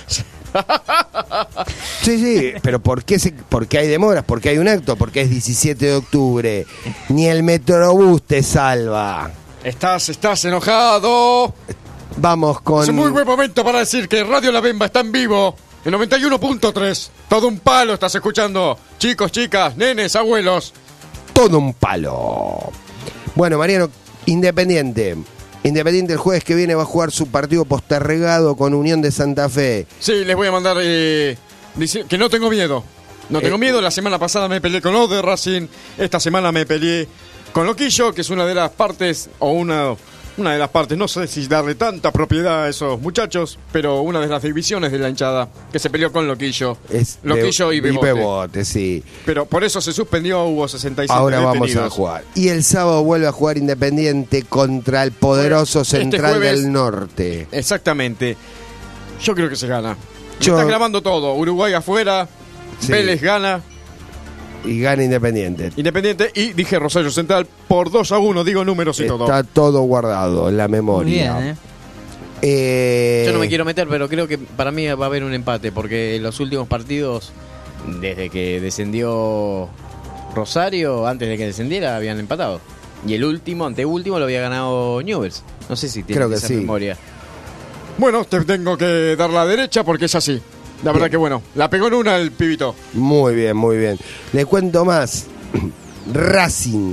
Sí, pero ¿por qué hay demoras? ¿Por qué hay un acto? Porque es 17 de octubre. Ni el Metrobús te salva. Estás enojado. Vamos con... Es un muy buen momento para decir que Radio La Bemba está en vivo. En 91.3. Todo un palo estás escuchando. Chicos, chicas, nenes, abuelos. Todo un palo. Bueno, Mariano, Independiente el jueves que viene va a jugar su partido postergado con Unión de Santa Fe. Sí, les voy a mandar que no tengo miedo. No tengo miedo. La semana pasada me peleé con los de Racing. Esta semana me peleé con Loquillo, que es una de las partes, o una de las partes, no sé si darle tanta propiedad a esos muchachos, pero una de las divisiones de la hinchada que se peleó con Loquillo. Loquillo y Bebote, sí. Pero por eso se suspendió, hubo 67 Ahora detenidos. vamos a jugar. Y el sábado vuelve a jugar Independiente contra el poderoso Central jueves, del Norte. Exactamente. Yo creo que se gana. Estás grabando todo. Uruguay afuera, sí. Vélez gana. Y gana Independiente. Y dije Rosario Central por 2-1, digo números y todo. Está todo guardado en la memoria. Muy bien, Yo no me quiero meter, pero creo que para mí va a haber un empate, porque en los últimos partidos, desde que descendió Rosario, antes de que descendiera, habían empatado. Y el anteúltimo lo había ganado Newell's. No sé si tiene esa memoria. Bueno, te tengo que dar la derecha porque es así. La verdad que bueno, la pegó en una el pibito. Muy bien, muy bien. Le cuento más. Racing.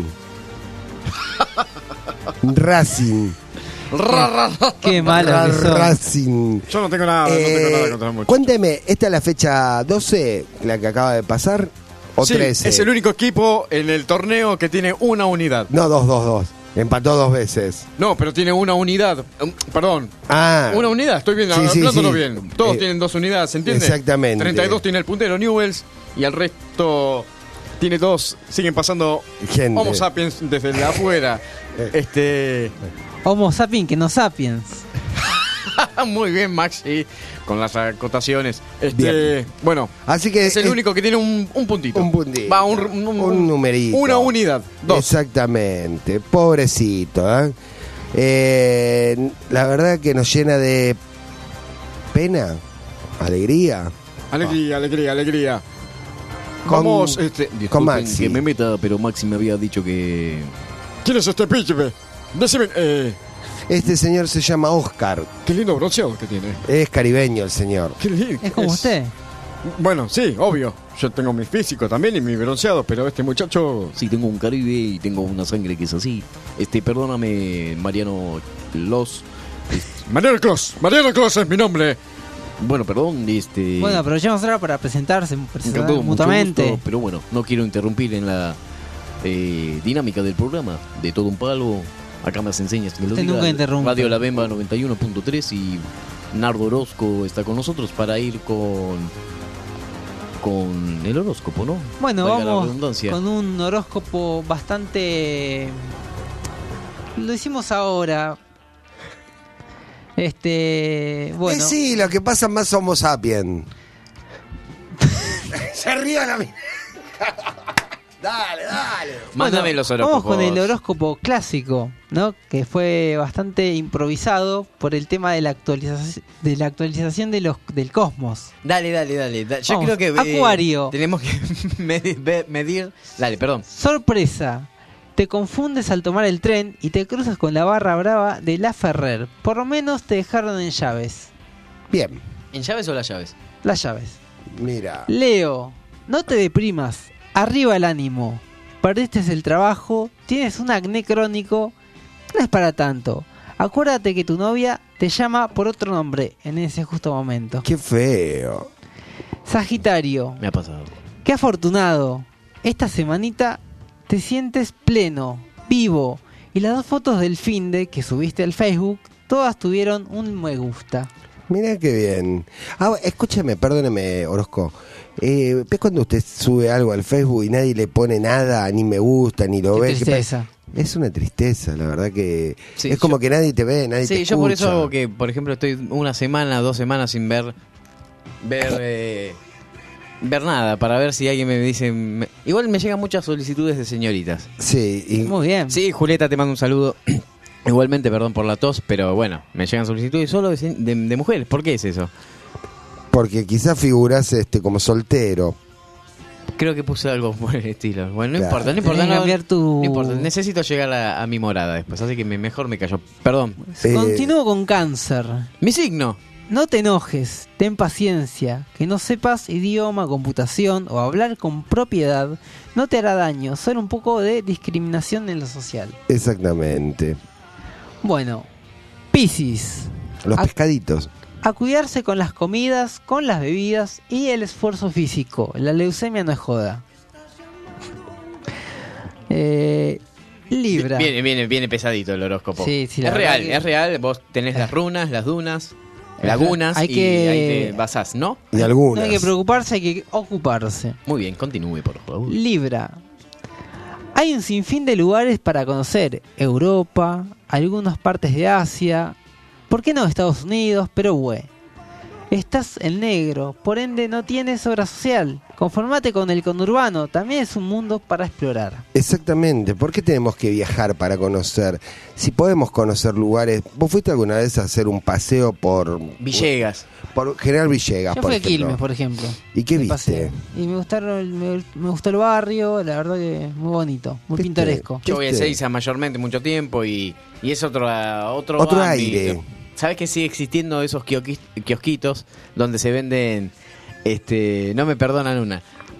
Qué malo que son. Racing. Yo no tengo nada contra mucho. Cuénteme, ¿esta es la fecha 12, la que acaba de pasar? ¿O sí, 13? Es el único equipo en el torneo que tiene una unidad. No, 2. Empató 2 veces. No, pero tiene una unidad. Perdón. Una unidad, estoy bien, hablándolo bien. Todos tienen 2 unidades, ¿se entiende? Exactamente. 32 tiene el puntero Newell's y el resto tiene 2. Siguen pasando gente. Homo sapiens desde la afuera. Homo sapiens que no sapiens. Muy bien, Maxi, con las acotaciones. Bien. Bueno, así que es el único que tiene un puntito. Un puntito. Va, un numerito. Una unidad. 2. Exactamente. Pobrecito, la verdad que nos llena de pena, alegría. Alegría. Vamos, con Maxi. Que me meta, pero Maxi me había dicho que... ¿Quién es este príncipe? Decime, Este señor se llama Oscar. Qué lindo bronceado que tiene. Es caribeño el señor. Qué lindo. Es como usted. Bueno, sí, obvio. Yo tengo mi físico también y mi bronceado, pero este muchacho... Sí, tengo un Caribe y tengo una sangre que es así. Perdóname, Mariano Los. Mariano Clos es mi nombre. Bueno, perdón, Bueno, aprovechemos ahora para presentarse encantado, mutuamente. mucho gusto, pero bueno, no quiero interrumpir en la dinámica del programa de Todo un Palo. Acá me enseñas que lo Usted nunca interrumpe. Radio La Bemba 91.3 y Nardo Orozco está con nosotros para ir con el horóscopo, ¿no? Bueno, Valga la vamos redundancia. con un horóscopo bastante... Lo hicimos ahora. Bueno. Sí, lo que pasa más Homo sapiens. Se ríe la mina. Dale. Mándame los horóscopos. Vamos con el horóscopo clásico, ¿no? Que fue bastante improvisado por el tema de la actualización del cosmos. Dale. Yo Vamos, creo que Acuario. tenemos que medir. Dale, perdón. Sorpresa. Te confundes al tomar el tren y te cruzas con la barra brava de La Ferrer. Por lo menos te dejaron en llaves. Bien. ¿En llaves o las llaves? Las llaves. Mira. Leo, no te deprimas. Arriba el ánimo. Perdiste el trabajo, tienes un acné crónico. No es para tanto. Acuérdate que tu novia te llama por otro nombre en ese justo momento. Qué feo. Sagitario, Me ha pasado. qué afortunado. Esta semanita te sientes pleno, vivo. Y las 2 fotos del finde que subiste al Facebook, todas tuvieron un me gusta. Mira qué bien. Escúchame, perdóneme, Orozco. ¿Ves cuando usted sube algo al Facebook y nadie le pone nada, ni me gusta, ni lo Qué ve? tristeza. Es una tristeza, la verdad que... Sí, es como que nadie te ve, nadie te escucha. Sí, yo por eso hago que, por ejemplo, estoy 1 semana, 2 semanas sin ver nada, para ver si alguien me dice... Igual me llegan muchas solicitudes de señoritas. Sí. Muy bien. Sí, Julieta, te mando un saludo. Igualmente, perdón por la tos, pero bueno, me llegan solicitudes solo de mujeres. ¿Por qué es eso? Porque quizás figuras como soltero. Creo que puse algo por el estilo. Bueno, no Claro. importa, no Tenés importa. que No, cambiar tu- no importa. Necesito llegar a mi morada después, así que mejor me callo. Perdón. Continúo con Cáncer. Mi signo. No te enojes, ten paciencia, que no sepas idioma, computación o hablar con propiedad no te hará daño, solo un poco de discriminación en lo social. Exactamente. Bueno, Piscis, Los Ah. pescaditos. a cuidarse con las comidas, con las bebidas y el esfuerzo físico. La leucemia no es joda. Libra. Viene pesadito el horóscopo. Sí, sí, la es verdad real, que- es real. Vos tenés las runas, las dunas, lagunas Hay y que- ahí te basás, ¿no? Y No algunas. hay que preocuparse, hay que ocuparse. Muy bien, continúe, por favor. Libra. Hay un sinfín de lugares para conocer. Europa, algunas partes de Asia. ¿Por qué no Estados Unidos? Pero bueno. Estás en negro, por ende no tienes obra social. Conformate con el conurbano, también es un mundo para explorar. Exactamente. ¿Por qué tenemos que viajar para conocer? Si podemos conocer lugares. ¿Vos fuiste alguna vez a hacer un paseo por Villegas. por General Villegas, Yo por fui a ejemplo? Quilmes, por ejemplo. ¿Y qué Me viste? pasé. Y me gustó el barrio, la verdad que muy bonito, muy ¿Viste? pintoresco. Yo voy a ¿Viste? Ezeiza mayormente mucho tiempo y es otro Otro ámbito. aire. ¿Sabes que sigue existiendo esos kiosquitos donde se venden, no me perdonan una,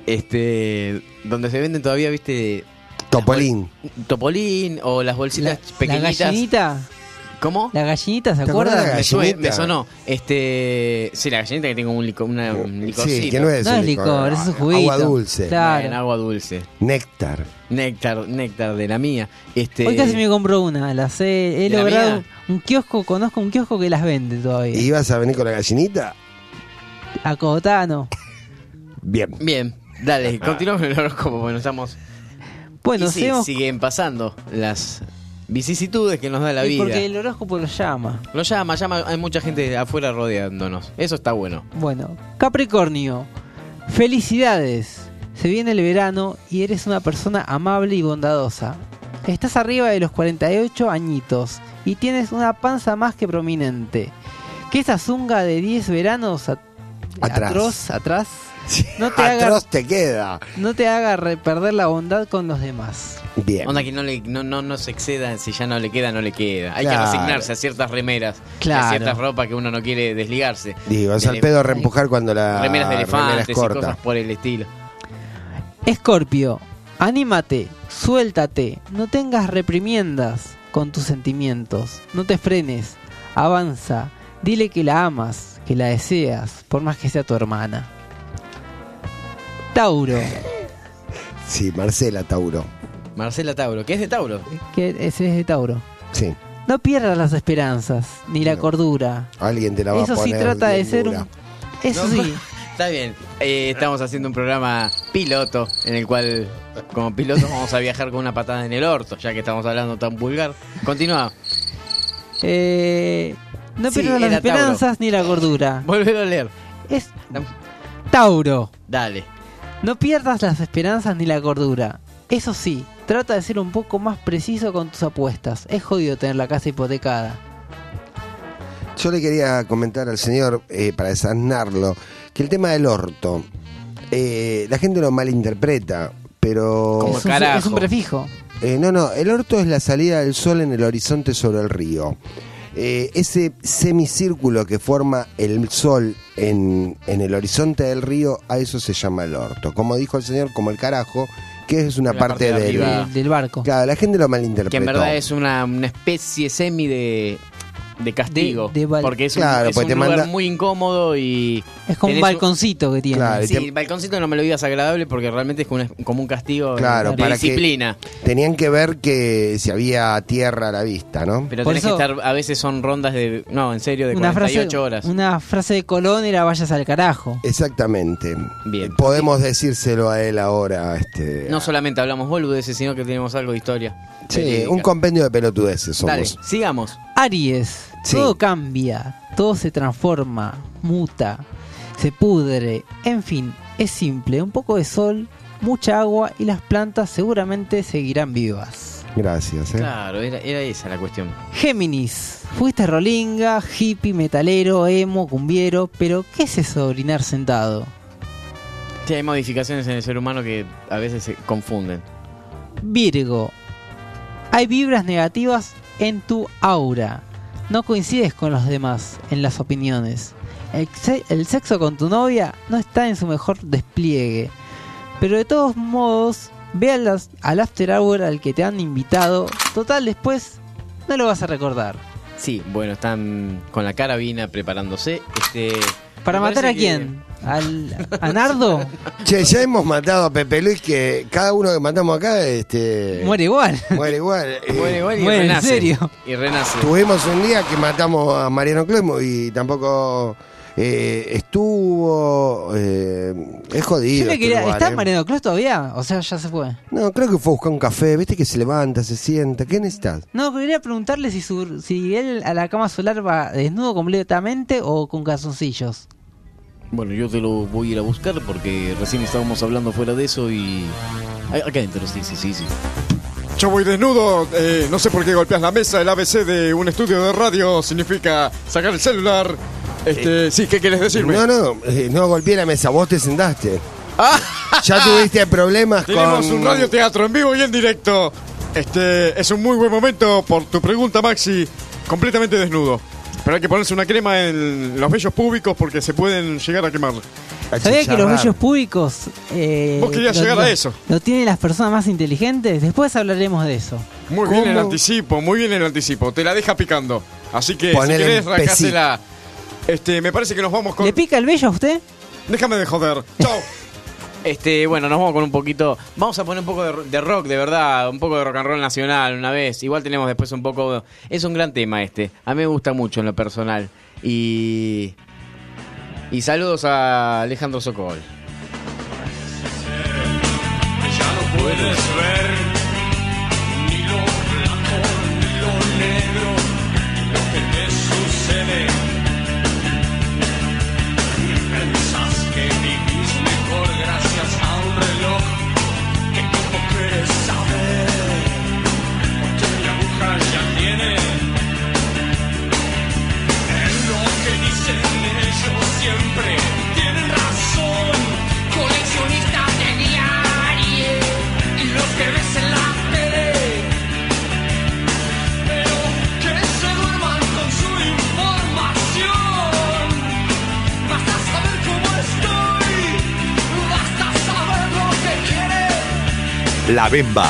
donde se venden todavía, viste, Topolín. topolín o las bolsitas La pequeñitas? gallinita, ¿Cómo? la gallinita, ¿se ¿Te acordás acuerdan? de la Me gallinita? sonó. Sí, la gallinita que tengo un licorcito. Sí, que no es No un es licor, es un juguito. Agua dulce. Claro. En agua dulce. Néctar. Néctar de la mía. Hoy casi me compró una, las he ¿De la logrado mía? un kiosco, conozco un kiosco que las vende todavía. ¿Y ibas a venir con la gallinita? A Cogotano. Bien. Bien, dale, continuamos con el horóscopo, porque nos estamos... Bueno, Y sí, seguimos- siguen pasando las vicisitudes que nos da la y vida. porque el horóscopo lo llama. Lo llama, hay mucha gente afuera rodeándonos. Eso está bueno. Bueno, Capricornio, felicidades. Se viene el verano y eres una persona amable y bondadosa. Estás arriba de los 48 añitos y tienes una panza más que prominente. Que esa zunga de 10 veranos atrás no te haga, Atroz te queda. no te haga perder la bondad con los demás. Bien. Onda que no se exceda, si ya no le queda, no le queda. Hay Claro. que resignarse a ciertas remeras, Claro. a ciertas ropas que uno no quiere desligarse. Digo, es De al pedo reempujar cuando la remeras de remera elefantes es y corta. cosas por el estilo. Escorpio, anímate, suéltate, no tengas reprimiendas con tus sentimientos, no te frenes, avanza, dile que la amas, que la deseas, por más que sea tu hermana. Tauro, Sí, Marcela Tauro. Marcela Tauro, ¿qué es de Tauro? que ese es de Tauro. Sí. No pierdas las esperanzas, ni la No. cordura. Alguien te la va Eso a poner sí trata de bien ser dura. un... Eso No, sí, Está bien, estamos haciendo un programa piloto en el cual como pilotos vamos a viajar con una patada en el orto, ya que estamos hablando tan vulgar. Continúa, no Sí, pierdas las era esperanzas ni la cordura. volver a leer. Es Tauro. Dale. No pierdas las esperanzas ni la cordura. Eso sí, trata de ser un poco más preciso con tus apuestas. Es jodido tener la casa hipotecada. Yo le quería comentar al señor, para desasnarlo, que el tema del orto, la gente lo malinterpreta, pero... Como Es un, carajo. es un prefijo. No, el orto es la salida del sol en el horizonte sobre el río. Ese semicírculo que forma el sol en el horizonte del río, a eso se llama el orto. Como dijo el señor, como el carajo, que es una La parte, parte de del... arriba. Del barco. Claro, la gente lo malinterpreta. Que en verdad es una especie semi de castigo. De porque es Claro, un, pues es te un lugar manda- muy incómodo y... Es como un tenés balconcito que tiene. Claro, Sí, el balconcito no me lo digas agradable porque realmente es como un castigo Claro, de para que- disciplina. Tenían que ver que si había tierra a la vista, ¿no? Pero Por tenés eso- que estar, a veces son rondas de... No, en serio, de Una 48 frase, horas. una frase de Colón era vayas al carajo. Exactamente. Bien. Podemos decírselo a él ahora. No solamente hablamos boludeces, sino que tenemos algo de historia. Sí, Verídica. un compendio de pelotudeces somos. Dale, sigamos. Aries, Sí. todo cambia, todo se transforma, muta, se pudre, en fin, es simple, un poco de sol, mucha agua y las plantas seguramente seguirán vivas. Gracias, Claro, era esa la cuestión. Géminis, fuiste rolinga, hippie, metalero, emo, cumbiero, pero ¿qué es eso de orinar sentado? Sí, hay modificaciones en el ser humano que a veces se confunden. Virgo, hay vibras negativas en tu aura. No coincides con los demás en las opiniones. El sexo con tu novia no está en su mejor despliegue. Pero de todos modos, ve al after hour al que te han invitado. Total, después no lo vas a recordar. Sí, bueno, están con la carabina preparándose. ¿Para me matar parece a quién? ¿A Nardo? Che, ya hemos matado a Pepe Luis, que cada uno que matamos acá muere igual. muere igual. Muere igual y Muere, ¿en renace. serio? Y renace. Tuvimos un día que matamos a Mariano Clemo y tampoco estuvo. Es jodido. Yo me quería, este lugar, ¿está Mariano Cruz todavía? O sea, ya se fue. No, creo que fue a buscar un café. Viste que se levanta, se sienta. ¿Qué necesitas? No, quería preguntarle si él a la cama solar va desnudo completamente o con calzoncillos. Bueno, yo te lo voy a ir a buscar porque recién estábamos hablando fuera de eso y... Acá adentro, sí. Yo voy desnudo, no sé por qué golpeas la mesa. El ABC de un estudio de radio significa sacar el celular. Sí, ¿qué quieres decirme? No golpeé la mesa, vos te sentaste. Ya tuviste problemas Tenemos con... un radioteatro en vivo y en directo. Es un muy buen momento por tu pregunta, Maxi. Completamente desnudo. Pero hay que ponerse una crema en los vellos públicos porque se pueden llegar a quemar. ¿Sabía que los vellos públicos... Vos querías llegar a eso. ¿Lo tienen las personas más inteligentes? Después hablaremos de eso. Muy bien el anticipo, muy bien el anticipo. Te la deja picando. Así que Ponele si querés, un arrancásela. Me parece que nos vamos con... ¿Le pica el vello a usted? Déjame de joder. Chao. Bueno, nos vamos con un poquito. Vamos a poner un poco de rock, de verdad, un poco de rock and roll nacional una vez. Igual tenemos después un poco. Es un gran tema este. A mí me gusta mucho en lo personal. Y saludos a Alejandro Sokol. Ya no puedes ver ni lo blanco ni lo negro, lo que te sucede. Pensás que vivís mejor gracias a un reloj que poco quieres saber, porque la aguja ya tiene en lo que dicen ellos siempre tienen razón. Coleccionistas de diario y los que ves en la tele, pero que se duerman con su información. Basta saber cómo estoy, basta saber lo que quieres. La Bemba.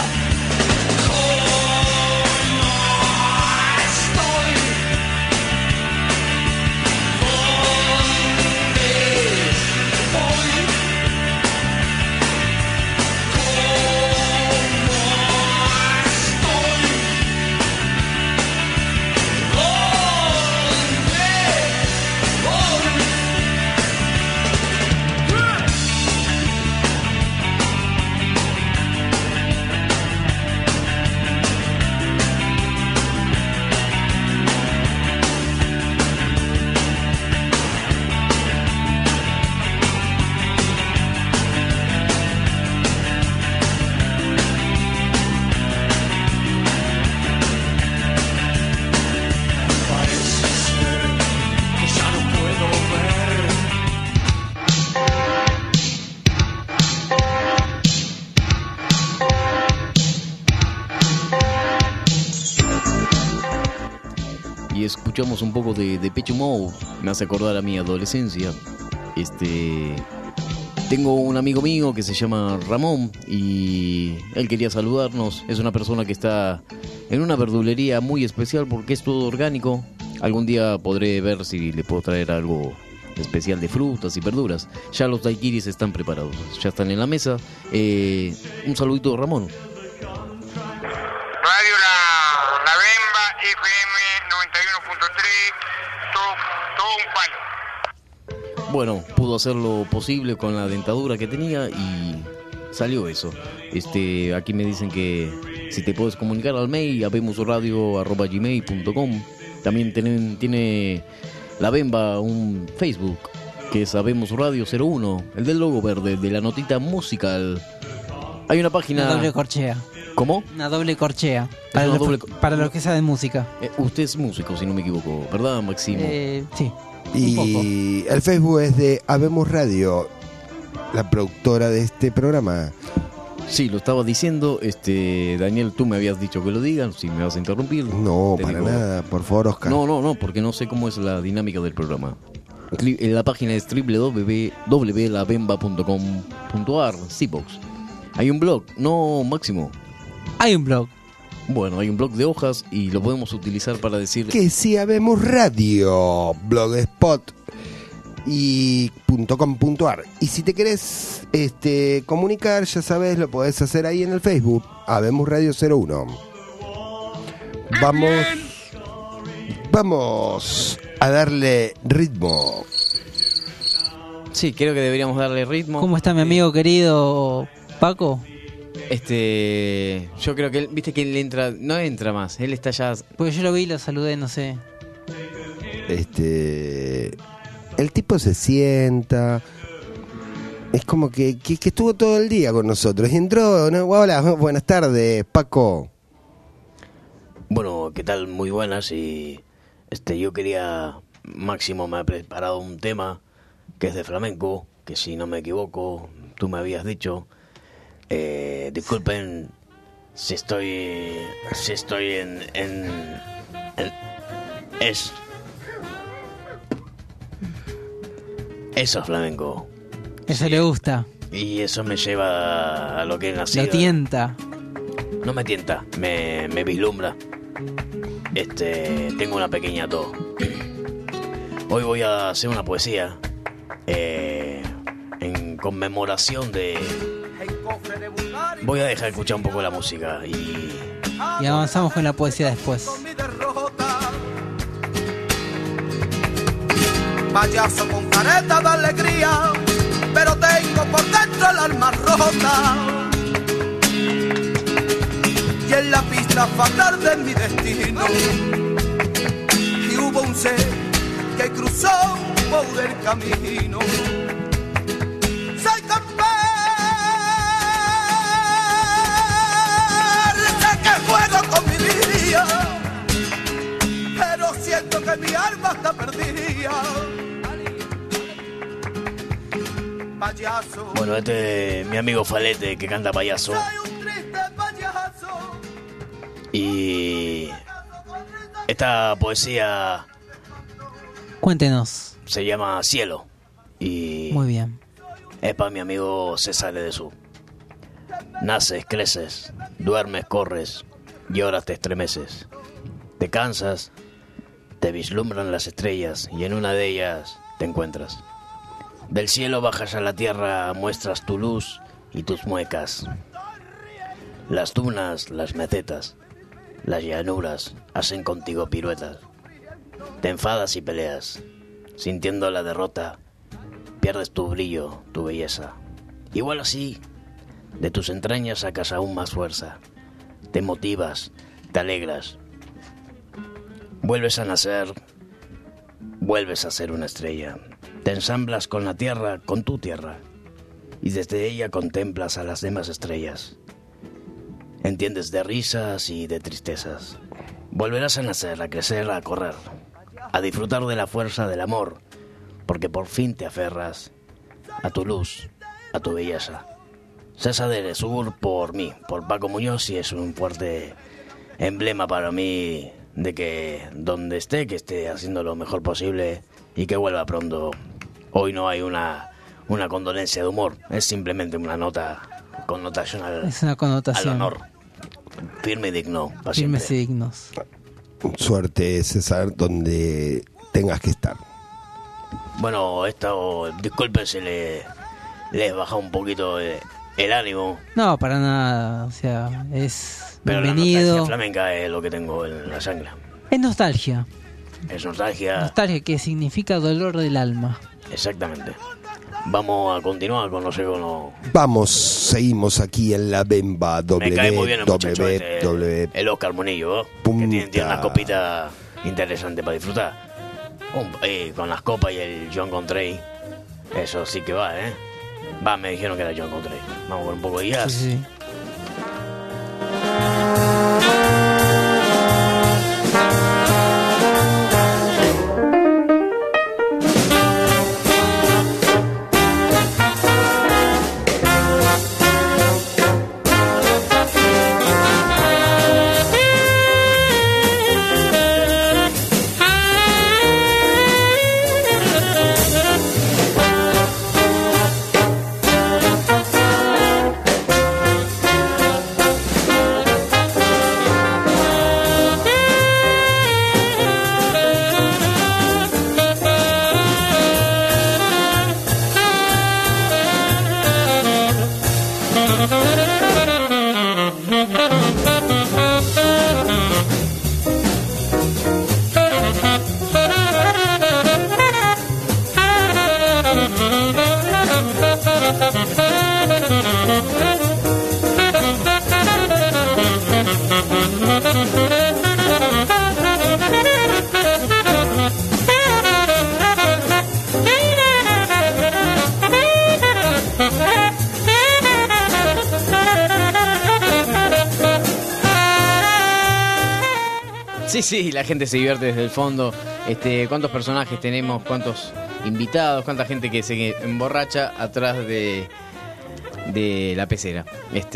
Escuchamos un poco de Depeche Mode, me hace acordar a mi adolescencia. Tengo un amigo mío que se llama Ramón y él quería saludarnos. Es una persona que está en una verdulería muy especial porque es todo orgánico. Algún día podré ver si le puedo traer algo especial de frutas y verduras. Ya los daiquiris están preparados, ya están en la mesa. Un saludito, Ramón. Radio La Bemba, FM 91.3, todo un palo. Bueno, pudo hacer lo posible con la dentadura que tenía y salió eso. Aquí me dicen que si te puedes comunicar al mail, habemosradio@gmail.com. También tiene La Bemba un Facebook, que es Habemos Radio 01, el del logo verde, de la notita musical. Hay una página... La doble corchea. ¿Cómo? Una doble corchea. Para los que saben música. Usted es músico, si no me equivoco, ¿verdad, Máximo? Sí. Y el Facebook es de Habemos Radio, la productora de este programa. Sí, lo estaba diciendo. Daniel, tú me habías dicho que lo digan, si me vas a interrumpir. No, para nada, por favor, Oscar. No, porque no sé cómo es la dinámica del programa. La página es www.labemba.com.ar, Cbox. Hay un blog, ¿no, Máximo? Hay un blog. Bueno, hay un blog de hojas y lo podemos utilizar para decir... Que sí, Habemos Radio, Blogspot y .com.ar. Y si te querés comunicar, ya sabes, lo podés hacer ahí en el Facebook, Habemos Radio 01. Vamos a darle ritmo. Sí, creo que deberíamos darle ritmo. ¿Cómo está mi amigo querido Paco? Yo creo que él, viste que él no entra más, él está ya... Porque yo lo vi y lo saludé, no sé. El tipo se sienta. Es como que estuvo todo el día con nosotros. Y entró, ¿no? Hola, buenas tardes, Paco. Bueno, ¿qué tal? Muy buenas. Y yo quería... Máximo me ha preparado un tema que es de flamenco, que si no me equivoco, tú me habías dicho. Disculpen si estoy eso es flamenco. Eso le gusta. Y eso me lleva a lo que he nacido. Lo tienta. No me tienta, me vislumbra. Tengo una pequeña tos. Hoy voy a hacer una poesía en conmemoración de... Voy a dejar escuchar un poco la música y avanzamos con la poesía después. Payaso con careta de alegría, pero tengo por dentro el alma rota. Y en la pista fatal de mi destino, y hubo un ser que cruzó por el camino. Soy campeón, sé que juego con mi vida, pero siento que mi alma está perdida. Payaso. Bueno, mi amigo Falete que canta payaso. Soy un triste payaso. Y esta poesía Cuéntenos. se llama Cielo. Y Muy bien. es para mi amigo César Ledesú. Naces, creces, duermes, corres, lloras, te estremeces. Te cansas, te vislumbran las estrellas y en una de ellas te encuentras. Del cielo bajas a la tierra, muestras tu luz y tus muecas. Las dunas, las mesetas, las llanuras hacen contigo piruetas. Te enfadas y peleas, sintiendo la derrota, pierdes tu brillo, tu belleza. Igual así, de tus entrañas sacas aún más fuerza. Te motivas, te alegras. Vuelves a nacer, vuelves a ser una estrella. Te ensamblas con la tierra, con tu tierra, y desde ella contemplas a las demás estrellas. Entiendes de risas y de tristezas. Volverás a nacer, a crecer, a correr, a disfrutar de la fuerza del amor, porque por fin te aferras a tu luz, a tu belleza. César Ledesú por mí, por Paco Muñoz, y es un fuerte emblema para mí de que donde esté, que esté haciendo lo mejor posible y que vuelva pronto. Hoy no hay una condolencia de humor, es simplemente una nota connotacional. Es una connotación. Al honor. Firme y digno. Firmes y dignos. Suerte, César, donde tengas que estar. Bueno, disculpen si les baja un poquito el ánimo. No, para nada. O sea, es pero bienvenido. La nostalgia flamenca es lo que tengo en la sangre. Es nostalgia. Es nostalgia. Nostalgia, que significa dolor del alma. Exactamente. Vamos a continuar con Vamos, seguimos aquí en la Bemba. Me cae muy bien el muchacho el Oscar Monillo, que tiene una copita interesante para disfrutar. Con las copas y el John Coltrane. Eso sí que va, me dijeron que era John Coltrane. Vamos con un poco de jazz. Sí. Sí, la gente se divierte desde el fondo. ¿Cuántos personajes tenemos? ¿Cuántos invitados? ¿Cuánta gente que se emborracha atrás de la pecera?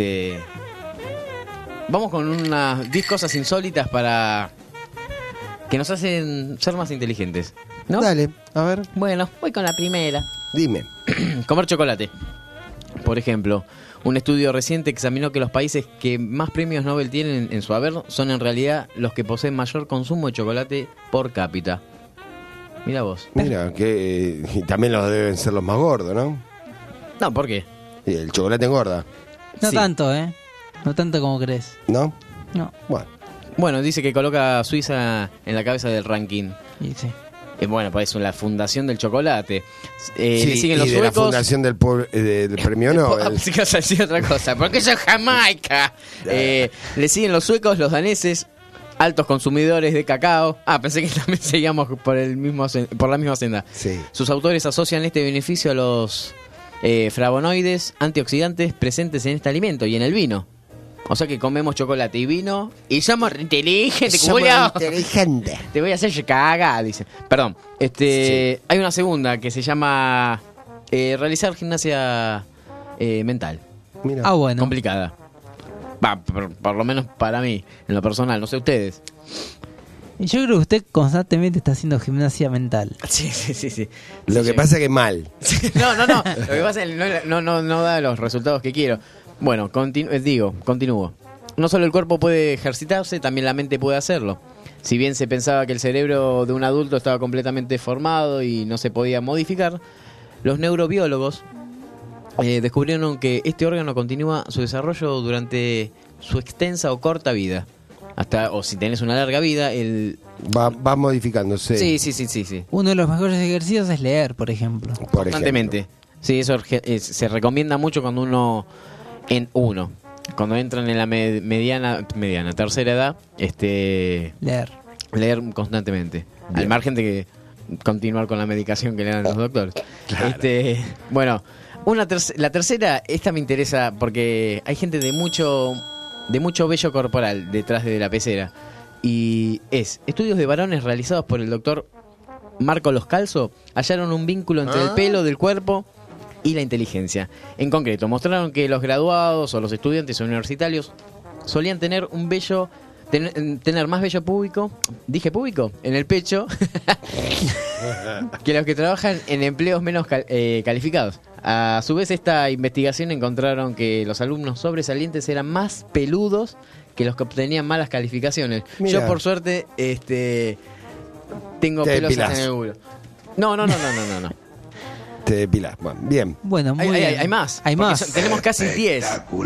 Vamos con unas 10 cosas insólitas para que nos hacen ser más inteligentes, ¿no? Dale, a ver. Bueno, voy con la primera. Dime. Comer chocolate. Por ejemplo, un estudio reciente examinó que los países que más premios Nobel tienen en su haber son en realidad los que poseen mayor consumo de chocolate por cápita. Mira vos. Mira, que y también los deben ser los más gordos, ¿no? No, ¿por qué? Y el chocolate engorda, No Sí. tanto, No tanto como crees. ¿no? No. Bueno, dice que coloca a Suiza en la cabeza del ranking. Y sí. Bueno, pues es la fundación del chocolate. Sí, Le siguen y los de la suecos. fundación del premio Nobel. Sí que vas a decir otra cosa, porque eso es Jamaica. Le siguen los suecos, los daneses, altos consumidores de cacao. Pensé que también seguíamos por la misma senda. Sí. Sus autores asocian este beneficio a los flavonoides antioxidantes presentes en este alimento y en el vino. O sea que comemos chocolate y vino y somos inteligentes, Somos Julio. inteligentes. Te voy a hacer caga, dice. Perdón. Sí. Hay una segunda que se llama realizar gimnasia mental. Mira. Bueno. Complicada. Por lo menos para mí, en lo personal, no sé ustedes. Y yo creo que usted constantemente está haciendo gimnasia mental. Sí. Lo que pasa es que mal. No. Lo que pasa es que no da los resultados que quiero. Bueno, continúo. No solo el cuerpo puede ejercitarse, también la mente puede hacerlo. Si bien se pensaba que el cerebro de un adulto estaba completamente formado y no se podía modificar, los neurobiólogos descubrieron que este órgano continúa su desarrollo durante su extensa o corta vida. O si tenés una larga vida, Va modificándose. Sí. Uno de los mejores ejercicios es leer, por ejemplo. Constantemente. Sí, eso se recomienda mucho cuando cuando entran en la mediana, tercera edad, leer constantemente. Al margen de que continuar con la medicación que le dan los doctores. Claro. Bueno, la tercera, esta me interesa porque hay gente de mucho vello corporal detrás de la pecera. Y estudios de varones realizados por el doctor Marco Loscalzo hallaron un vínculo entre el pelo del cuerpo y la inteligencia. En concreto, mostraron que los graduados o los estudiantes universitarios solían tener tener más vello púbico, en el pecho, que los que trabajan en empleos menos calificados. A su vez, esta investigación encontraron que los alumnos sobresalientes eran más peludos que los que obtenían malas calificaciones. Mirá. Yo, por suerte, tengo Te pelos depilás. en el culo. No. Te depilás. Bueno, bien. Bueno, muy bien. Hay más. Hay Porque más. tenemos casi 10.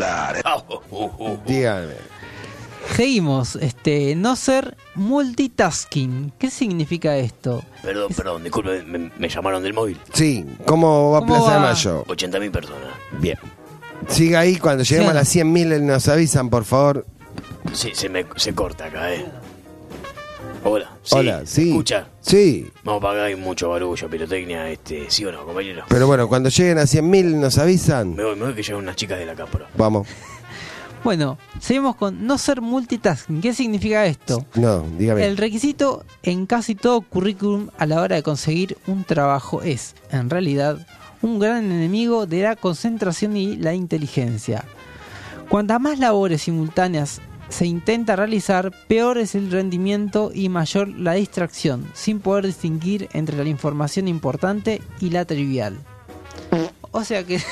Dígame. Seguimos. No ser multitasking. ¿Qué significa esto? Perdón, disculpe, me llamaron del móvil. Sí, ¿cómo va ¿Cómo Plaza de va? Mayo? 80.000 personas. Bien. Siga ahí, cuando lleguemos a las 100.000 nos avisan, por favor. Sí, se corta acá, Hola. Sí, Hola, ¿me sí. escucha? Sí, Vamos para acá, hay mucho barullo, pirotecnia, ¿sí o no, compañero? pero bueno, cuando lleguen a 100.000 nos avisan. Me voy que llegan unas chicas de la cápora. Vamos. Bueno, seguimos con no ser multitasking. ¿Qué significa esto? No, dígame. El requisito en casi todo currículum a la hora de conseguir un trabajo es, en realidad, un gran enemigo de la concentración y la inteligencia. Cuantas más labores simultáneas se intenta realizar, peor es el rendimiento y mayor la distracción, sin poder distinguir entre la información importante y la trivial. O sea que...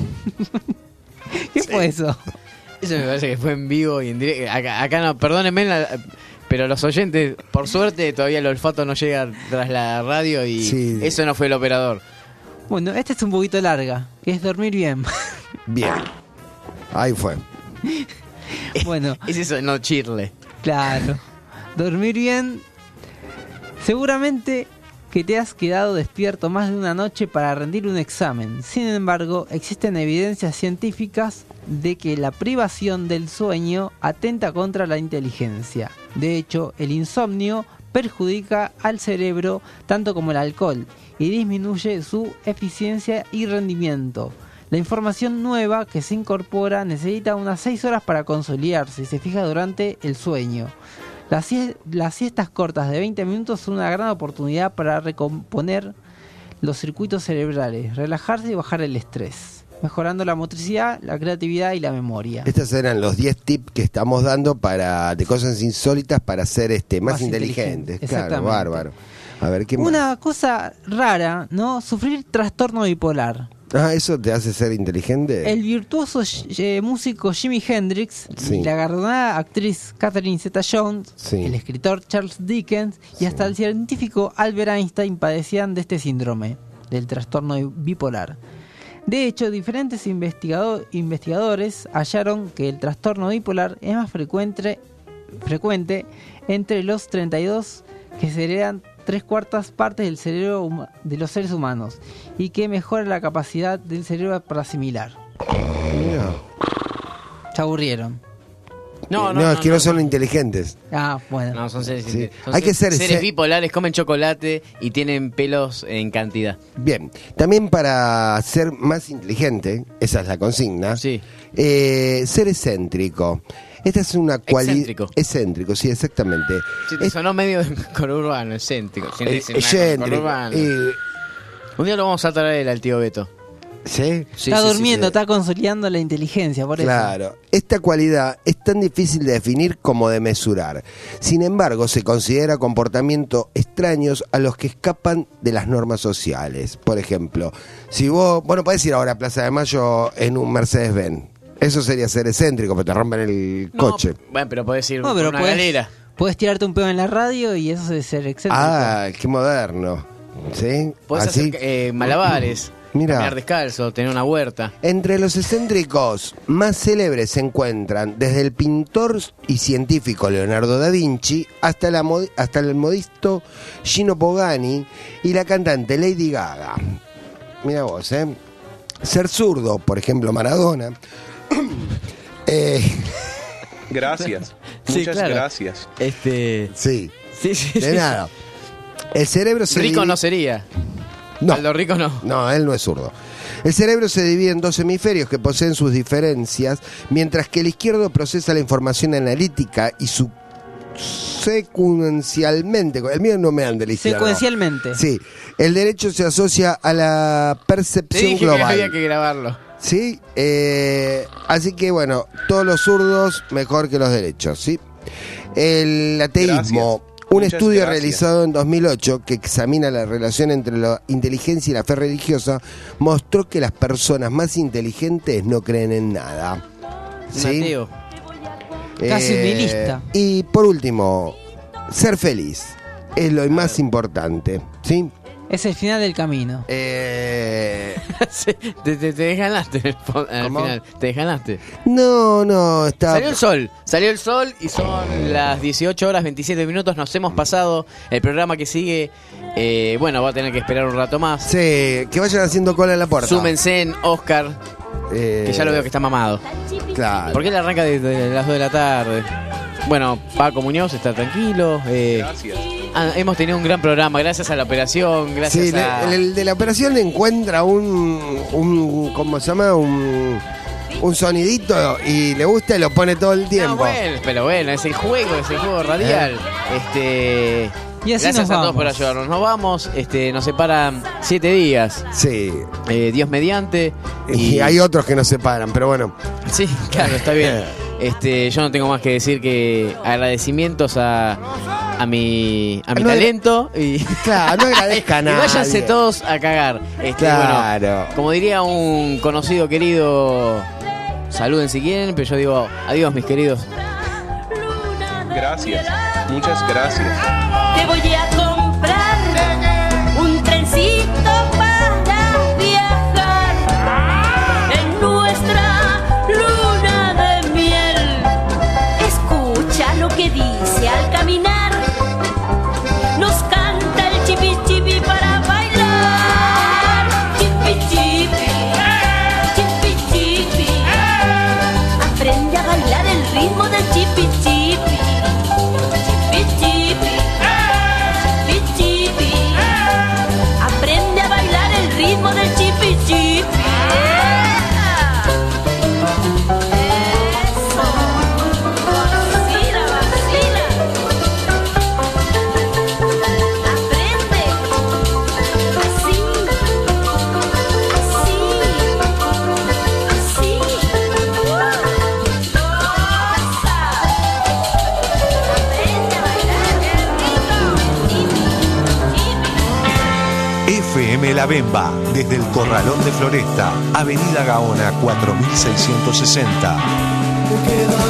¿Qué fue eso? Eso me parece que fue en vivo y en directo. Acá no, perdónenme, pero los oyentes, por suerte, todavía el olfato no llega tras la radio y Sí. eso no fue el operador. Bueno, esta es un poquito larga, que es dormir bien. Bien. Ahí fue. Bueno, Es eso, no chirle. claro. Dormir bien seguramente que te has quedado despierto más de una noche para rendir un examen. Sin embargo, existen evidencias científicas de que la privación del sueño atenta contra la inteligencia. De hecho, el insomnio perjudica al cerebro tanto como el alcohol y disminuye su eficiencia y rendimiento. La información nueva que se incorpora necesita unas 6 horas para consolidarse y se fija durante el sueño. Las siestas cortas de 20 minutos son una gran oportunidad para recomponer los circuitos cerebrales, relajarse y bajar el estrés, mejorando la motricidad, la creatividad y la memoria. Estos eran los 10 tips que estamos dando de cosas insólitas para ser más inteligentes. Claro, bárbaro. A ver, ¿qué más? Una cosa rara, ¿no? Sufrir trastorno bipolar. Ah, ¿eso te hace ser inteligente? El virtuoso músico Jimi Hendrix, Sí. la galardonada actriz Catherine Zeta-Jones, Sí. el escritor Charles Dickens y hasta el científico Albert Einstein padecían de este síndrome, del trastorno bipolar. De hecho, diferentes investigadores hallaron que el trastorno bipolar es más frecuente entre los 32, que serían 3/4 partes del cerebro de los seres humanos, y que mejora la capacidad del cerebro para asimilar. Mira. Se aburrieron. No, es que no son inteligentes. Ah, bueno. No, son seres, Sí. son Hay que ser seres bipolares, comen chocolate y tienen pelos en cantidad. Bien, también para ser más inteligente, esa es la consigna, Sí. Ser excéntrico. Esta es una cualidad... Excéntrico, sí, exactamente. Sí, te sonó medio conurbano, excéntrico. Excéntrico. Un día lo vamos a traer al tío Beto. ¿Sí? Está durmiendo, está consolidando la inteligencia, por Claro, esta cualidad es tan difícil de definir como de mesurar. Sin embargo, se considera comportamientos extraños a los que escapan de las normas sociales. Por ejemplo, si vos no podés ir ahora a Plaza de Mayo en un Mercedes-Benz. Eso sería ser excéntrico, pero te rompen el coche. Bueno, pero podés ir No, con pero una galera. Puedes tirarte un pedo en la radio y eso es ser excéntrico. Ah, qué moderno. ¿Sí? Podés Así. hacer malabares, Mirá. caminar descalzo, tener una huerta. Entre los excéntricos más célebres se encuentran desde el pintor y científico Leonardo da Vinci hasta el modisto Gino Pogani y la cantante Lady Gaga. Mira vos, ¿eh? Ser zurdo, por ejemplo, Maradona. Gracias. Sí, Muchas claro. gracias. Sí, Sí. de nada. El cerebro se Rico divide- no sería. No. Aldo Rico no. No, él no es zurdo. El cerebro se divide en 2 hemisferios que poseen sus diferencias, mientras que el izquierdo procesa la información analítica y secuencialmente. El mío no me anda el izquierdo. Secuencialmente. Sí. El derecho se asocia a la Te percepción dije que global. había que grabarlo. ¿Sí? Así que bueno, todos los zurdos mejor que los derechos, ¿sí? El ateísmo, Gracias. un Muchas estudio gracias. realizado en 2008 que examina la relación entre la inteligencia y la fe religiosa, mostró que las personas más inteligentes no creen en nada. Un ¿Sí? ateo. Casi nihilista. Y por último, ser feliz es lo más importante, ¿sí? Es el final del camino. Sí, te desganaste al ¿Cómo? final. Te desganaste. No, está... Salió el sol y son las 18 horas 27 minutos. Nos hemos pasado el programa que sigue. Bueno, va a tener que esperar un rato más. Sí, que vayan haciendo cola en la puerta. Súmense en Oscar, que ya lo veo que está mamado. Claro. ¿Por qué le arranca de las 2 de la tarde? Bueno, Paco Muñoz está tranquilo. Gracias. Hemos tenido un gran programa, gracias a la operación, gracias Sí, a... el de la operación encuentra un ¿cómo se llama? Un sonidito y le gusta y lo pone todo el No, tiempo. bueno, pero bueno, es el juego radial. Y así Gracias nos a todos vamos. por ayudarnos. Nos vamos, nos separan 7 días. Sí. Dios mediante. Y hay otros que no se paran, pero bueno. Sí, claro, está bien. Yo no tengo más que decir que agradecimientos a mi No, talento y Claro, no agradezca a y nadie. váyanse todos a cagar. Claro. Bueno, como diría un conocido querido, saluden si quieren, pero yo digo adiós, mis queridos. Gracias. Muchas gracias. Te voy a comprar un trencito para viajar en nuestra luna de miel. Escucha lo que dice al caminar. Nos canta el chipi chipi. FM La Bemba, desde el Corralón de Floresta, Avenida Gaona 4660.